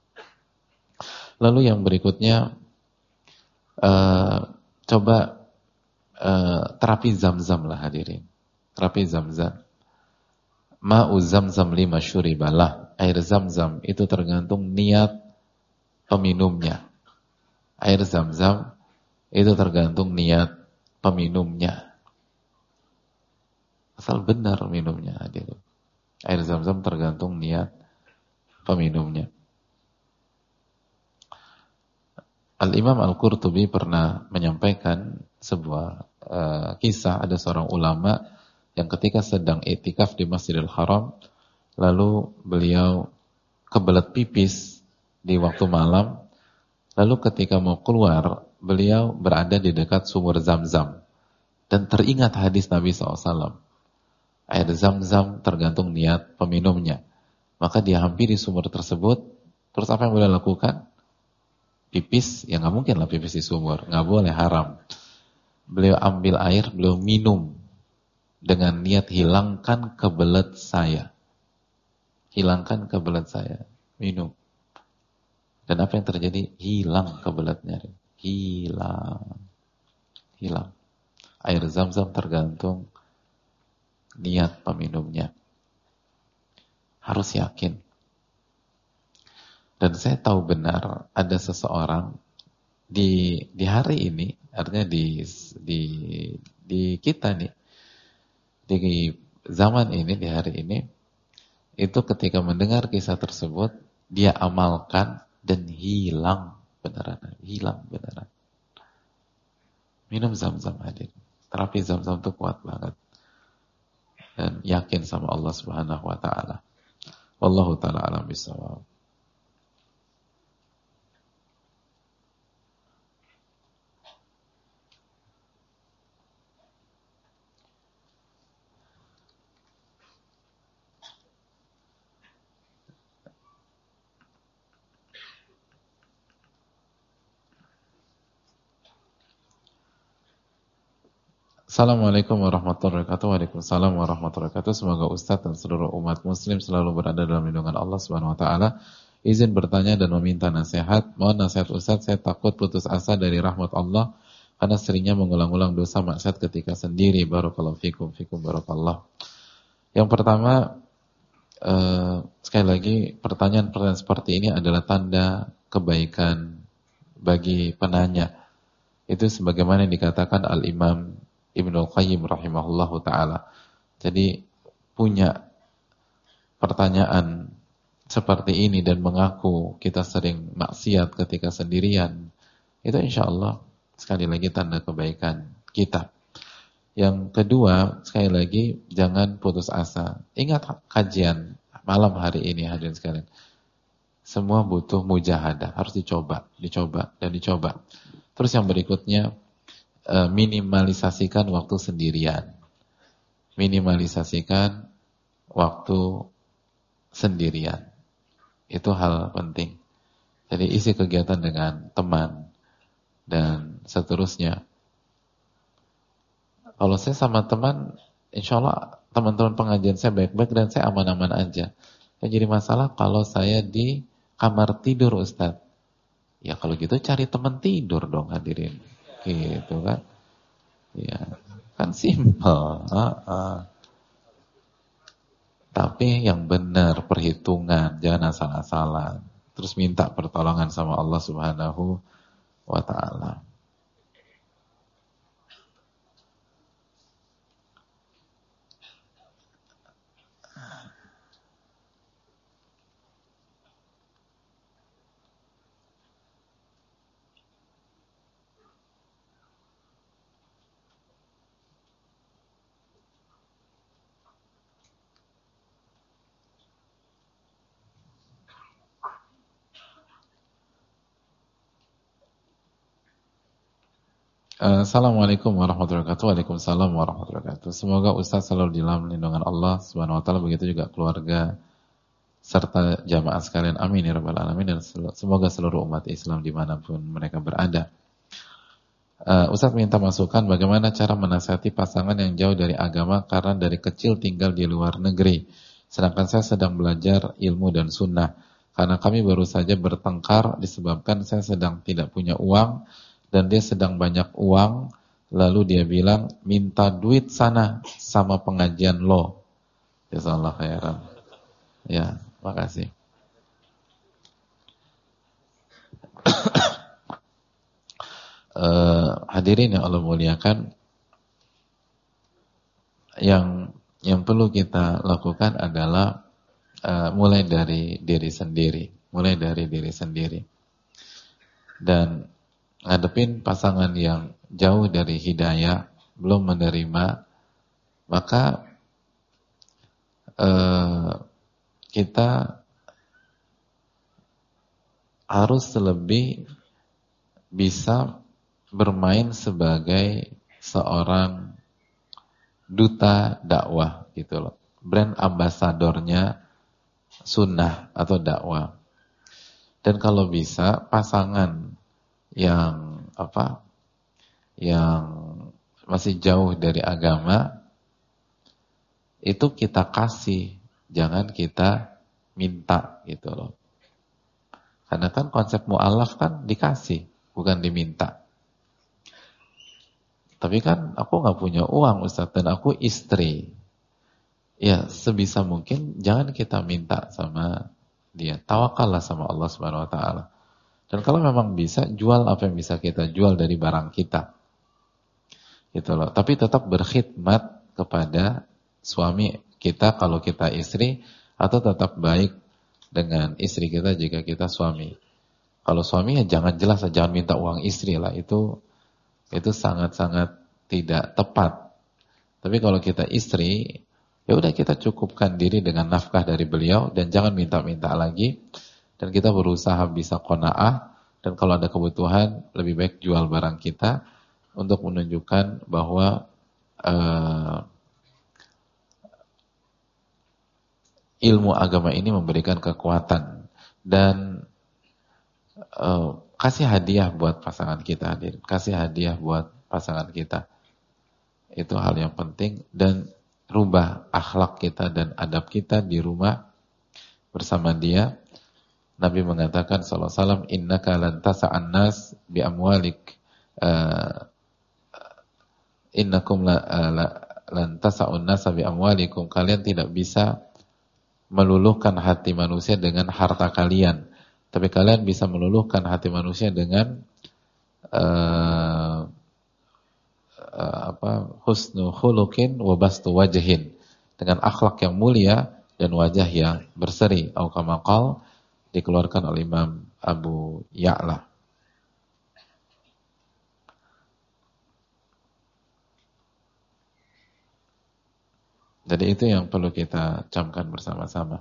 Speaker 1: Lalu yang berikutnya, coba terapi zam-zam lah, hadirin. Terapi zam-zam. Ma'u zam-zam lima syuribalah. Air zam-zam itu tergantung niat peminumnya. Air zam-zam itu tergantung niat peminumnya. Asal benar minumnya, hadirin. Air zam-zam tergantung niat peminumnya. Al-Imam Al-Qurtubi pernah menyampaikan sebuah kisah. Ada seorang ulama yang ketika sedang i'tikaf di Masjidil Haram, lalu beliau kebelet pipis di waktu malam, lalu ketika mau keluar, beliau berada di dekat sumur Zam-Zam, dan teringat hadis Nabi SAW, air Zam-Zam tergantung niat peminumnya. Maka dia hampiri sumur tersebut. Terus apa yang beliau lakukan? Pipis, ya nggak mungkin lah pipis di sumur, nggak boleh, haram. Beliau ambil air, beliau minum dengan niat hilangkan kebelet saya. Hilangkan kebelet saya. Minum. Dan apa yang terjadi? Hilang kebeletnya. Hilang. Air zam-zam tergantung niat peminumnya. Harus yakin. Dan saya tahu benar ada seseorang di hari ini, artinya di kita nih, di zaman ini, di hari ini, itu ketika mendengar kisah tersebut, dia amalkan dan hilang beneran. Minum zam-zam, hadir. Terapi zam-zam itu kuat banget. Dan yakin sama Allah Subhanahu wa ta'ala. Wallahu ta'ala alam bisawab. Assalamualaikum warahmatullahi wabarakatuh. Waalaikumsalam warahmatullahi wabarakatuh. Semoga Ustadz dan seluruh umat muslim selalu berada dalam lindungan Allah Subhanahu wa ta'ala. Izin bertanya dan meminta nasihat. Mohon nasihat Ustadz, saya takut putus asa dari rahmat Allah karena seringnya mengulang-ulang dosa maksiat ketika sendiri. Barakallahu fikum barakallah. Yang pertama, sekali lagi, pertanyaan-pertanyaan seperti ini adalah tanda kebaikan bagi penanya. Itu sebagaimana yang dikatakan Al-Imam Ibnul Qayyim rahimahullahu ta'ala. Jadi punya pertanyaan seperti ini dan mengaku kita sering maksiat ketika sendirian, itu insya Allah sekali lagi tanda kebaikan kita. Yang kedua, sekali lagi jangan putus asa. Ingat kajian malam hari ini, hadirin sekalian. Semua butuh mujahadah, harus dicoba. Terus yang berikutnya, minimalisasikan waktu sendirian. Minimalisasikan waktu sendirian. Itu hal penting. Jadi isi kegiatan dengan teman dan seterusnya. Kalau saya sama teman, insya Allah teman-teman pengajian saya baik-baik dan saya aman-aman aja. Yang jadi masalah kalau saya di kamar tidur, Ustadz. Ya kalau gitu cari teman tidur dong, hadirin. Gitu kan. Ya, kan simple. Tapi yang benar, perhitungan, jangan asal-asalan. Terus minta pertolongan sama Allah Subhanahu wa ta'ala. Assalamualaikum warahmatullahi wabarakatuh. Waalaikumsalam warahmatullahi wabarakatuh. Semoga Ustaz selalu di dalam lindungan Allah Subhanahu wa ta'ala, begitu juga keluarga serta jamaah sekalian, amin ya rabbal alamin, dan semoga seluruh umat Islam dimanapun mereka berada. Ustaz minta masukan bagaimana cara menasihati pasangan yang jauh dari agama karena dari kecil tinggal di luar negeri, sedangkan saya sedang belajar ilmu dan sunnah. Karena kami baru saja bertengkar disebabkan saya sedang tidak punya uang dan dia sedang banyak uang. Lalu dia bilang, minta duit sana sama pengajian lo. Jazakallah khairan. Ya, makasih. Hadirin yang Allah muliakan, yang perlu kita lakukan adalah mulai dari diri sendiri, dan ngadepin pasangan yang jauh dari hidayah, belum menerima, maka kita harus lebih bisa bermain sebagai seorang duta dakwah gitu loh, brand ambasadornya sunnah atau dakwah. Dan kalau bisa pasangan yang masih jauh dari agama itu kita kasih, jangan kita minta gitu loh. Karena kan konsep mu'alaf kan dikasih, bukan diminta. Tapi kan aku gak punya uang Ustaz, dan aku istri. Ya sebisa mungkin jangan kita minta sama dia, tawakallah sama Allah Subhanahu Wa Taala. Dan kalau memang bisa, jual apa yang bisa kita jual dari barang kita, gitu loh. Tapi tetap berkhidmat kepada suami kita kalau kita istri, atau tetap baik dengan istri kita jika kita suami. Kalau suami ya jangan minta uang istri lah, itu sangat-sangat tidak tepat. Tapi kalau kita istri, ya udah kita cukupkan diri dengan nafkah dari beliau dan jangan minta-minta lagi. Dan kita berusaha bisa qanaah, dan kalau ada kebutuhan lebih baik jual barang kita untuk menunjukkan bahwa ilmu agama ini memberikan kekuatan. Dan kasih hadiah buat pasangan kita, kasih hadiah buat pasangan kita. Itu hal yang penting. Dan rubah akhlak kita dan adab kita di rumah bersama dia. Nabi mengatakan sallallahu alaihi wasallam, innaka lan tas'an nas bi amwalik, innakum lan tas'un nas bi amwalikum, kalian tidak bisa meluluhkan hati manusia dengan harta kalian, tapi kalian bisa meluluhkan hati manusia dengan husnu khuluqin wa bastu wajhin, dengan akhlak yang mulia dan wajah yang berseri. Au kama qala, dikeluarkan oleh Imam Abu Ya'la. Jadi itu yang perlu kita camkan bersama-sama.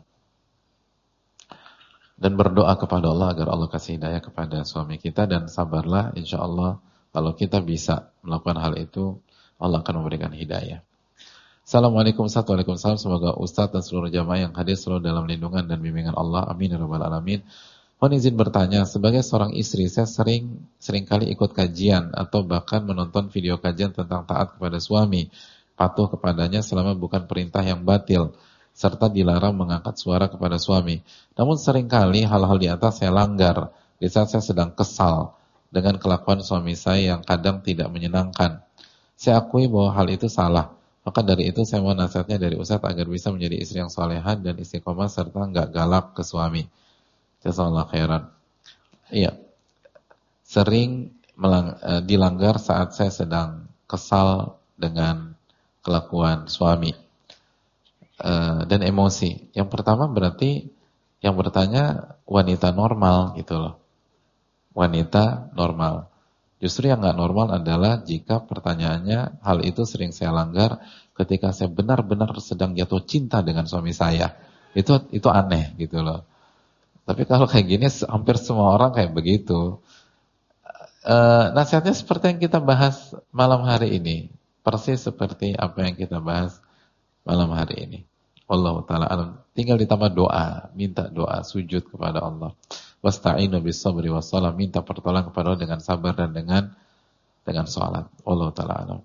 Speaker 1: Dan berdoa kepada Allah agar Allah kasih hidayah kepada suami kita, dan sabarlah, insya Allah kalau kita bisa melakukan hal itu, Allah akan memberikan hidayah. Assalamualaikum warahmatullahi wabarakatuh. Semoga Ustaz dan seluruh jamaah yang hadir selalu dalam lindungan dan bimbingan Allah. Amin ya rabbal alamin. Mohon izin bertanya, sebagai seorang istri, saya seringkali ikut kajian atau bahkan menonton video kajian tentang taat kepada suami, patuh kepadanya selama bukan perintah yang batil, serta dilarang mengangkat suara kepada suami. Namun seringkali hal-hal di atas saya langgar di saat saya sedang kesal dengan kelakuan suami saya yang kadang tidak menyenangkan. Saya akui bahwa hal itu salah. Maka dari itu saya mau nasihatnya dari Ustaz agar bisa menjadi istri yang salehah dan istiqomah serta enggak galak ke suami. Jazakallahu khairan. Iya. Sering dilanggar saat saya sedang kesal dengan kelakuan suami dan emosi. Yang pertama berarti yang bertanya wanita normal gitu loh. Wanita normal. Justru yang nggak normal adalah jika pertanyaannya hal itu sering saya langgar ketika saya benar-benar sedang jatuh cinta dengan suami saya. Itu aneh gitu loh. Tapi kalau kayak gini hampir semua orang kayak begitu. Nasihatnya seperti yang kita bahas malam hari ini. Persis seperti apa yang kita bahas malam hari ini. Wallahu ta'ala alam. Tinggal ditambah doa, minta doa, sujud kepada Allah. Wasta'inu bis sabri wassalam, minta pertolongan kepada Allah dengan sabar dan dengan salat. Wallahu ta'ala alam.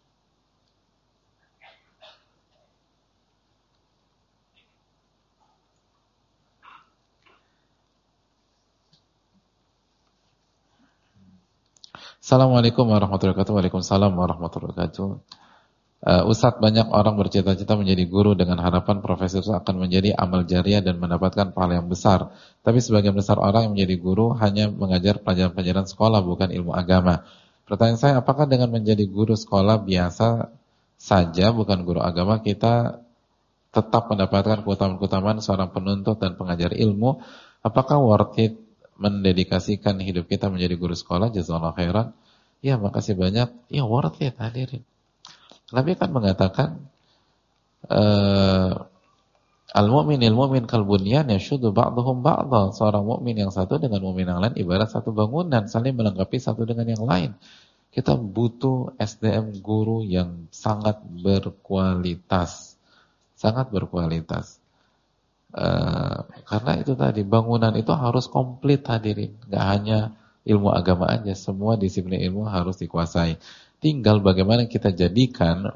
Speaker 1: Assalamualaikum warahmatullahi wabarakatuh. Waalaikumsalam warahmatullahi wabarakatuh. Ustadz, banyak orang bercita-cita menjadi guru dengan harapan profesi itu akan menjadi amal jariah dan mendapatkan pahala yang besar. Tapi sebagian besar orang yang menjadi guru hanya mengajar pelajaran-pelajaran sekolah, bukan ilmu agama. Pertanyaan saya, apakah dengan menjadi guru sekolah biasa saja, bukan guru agama, kita tetap mendapatkan keutamaan-keutamaan seorang penuntut dan pengajar ilmu? Apakah worth it mendedikasikan hidup kita menjadi guru sekolah? Jazakallahu khairan. Ya, makasih banyak. Ya, worth it, hadirin. Nabi kan mengatakan al-mu'minil mu'min kal bunyan yashuddu ba'dhum ba'dha. Seorang mukmin yang satu dengan mukmin yang lain ibarat satu bangunan, saling melengkapi satu dengan yang lain. Kita butuh SDM guru yang sangat berkualitas. Sangat berkualitas. Karena itu tadi, bangunan itu harus komplit, hadirin. Gak hanya ilmu agama aja, semua disiplin ilmu harus dikuasai. Tinggal bagaimana kita jadikan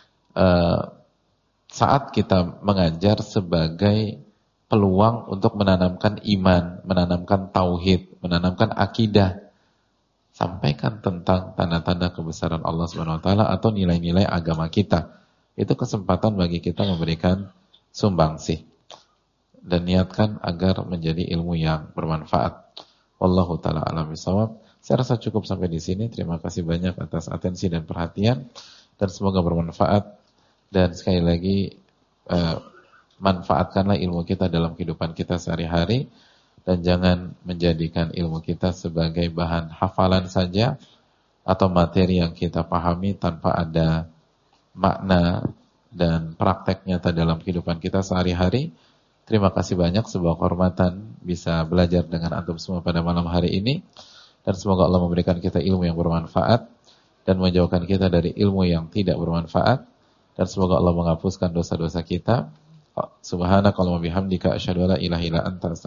Speaker 1: saat kita mengajar sebagai peluang untuk menanamkan iman, menanamkan tauhid, menanamkan akidah. Sampaikan tentang tanda-tanda kebesaran Allah Subhanahu wa taala atau nilai-nilai agama kita. Itu kesempatan bagi kita memberikan sumbangsih. Dan niatkan agar menjadi ilmu yang bermanfaat. Wallahu ta'ala alam bisawab. Saya rasa cukup sampai di sini. Terima kasih banyak atas atensi dan perhatian, dan semoga bermanfaat. Dan sekali lagi manfaatkanlah ilmu kita dalam kehidupan kita sehari-hari, dan jangan menjadikan ilmu kita sebagai bahan hafalan saja atau materi yang kita pahami tanpa ada makna dan praktek nyata dalam kehidupan kita sehari-hari. Terima kasih banyak, sebuah kehormatan bisa belajar dengan antum semua pada malam hari ini. Dan semoga Allah memberikan kita ilmu yang bermanfaat dan menjauhkan kita dari ilmu yang tidak bermanfaat. Dan semoga Allah menghapuskan dosa-dosa kita. Subhanakallahumma bihamdika asyhadu an la ilaha illa anta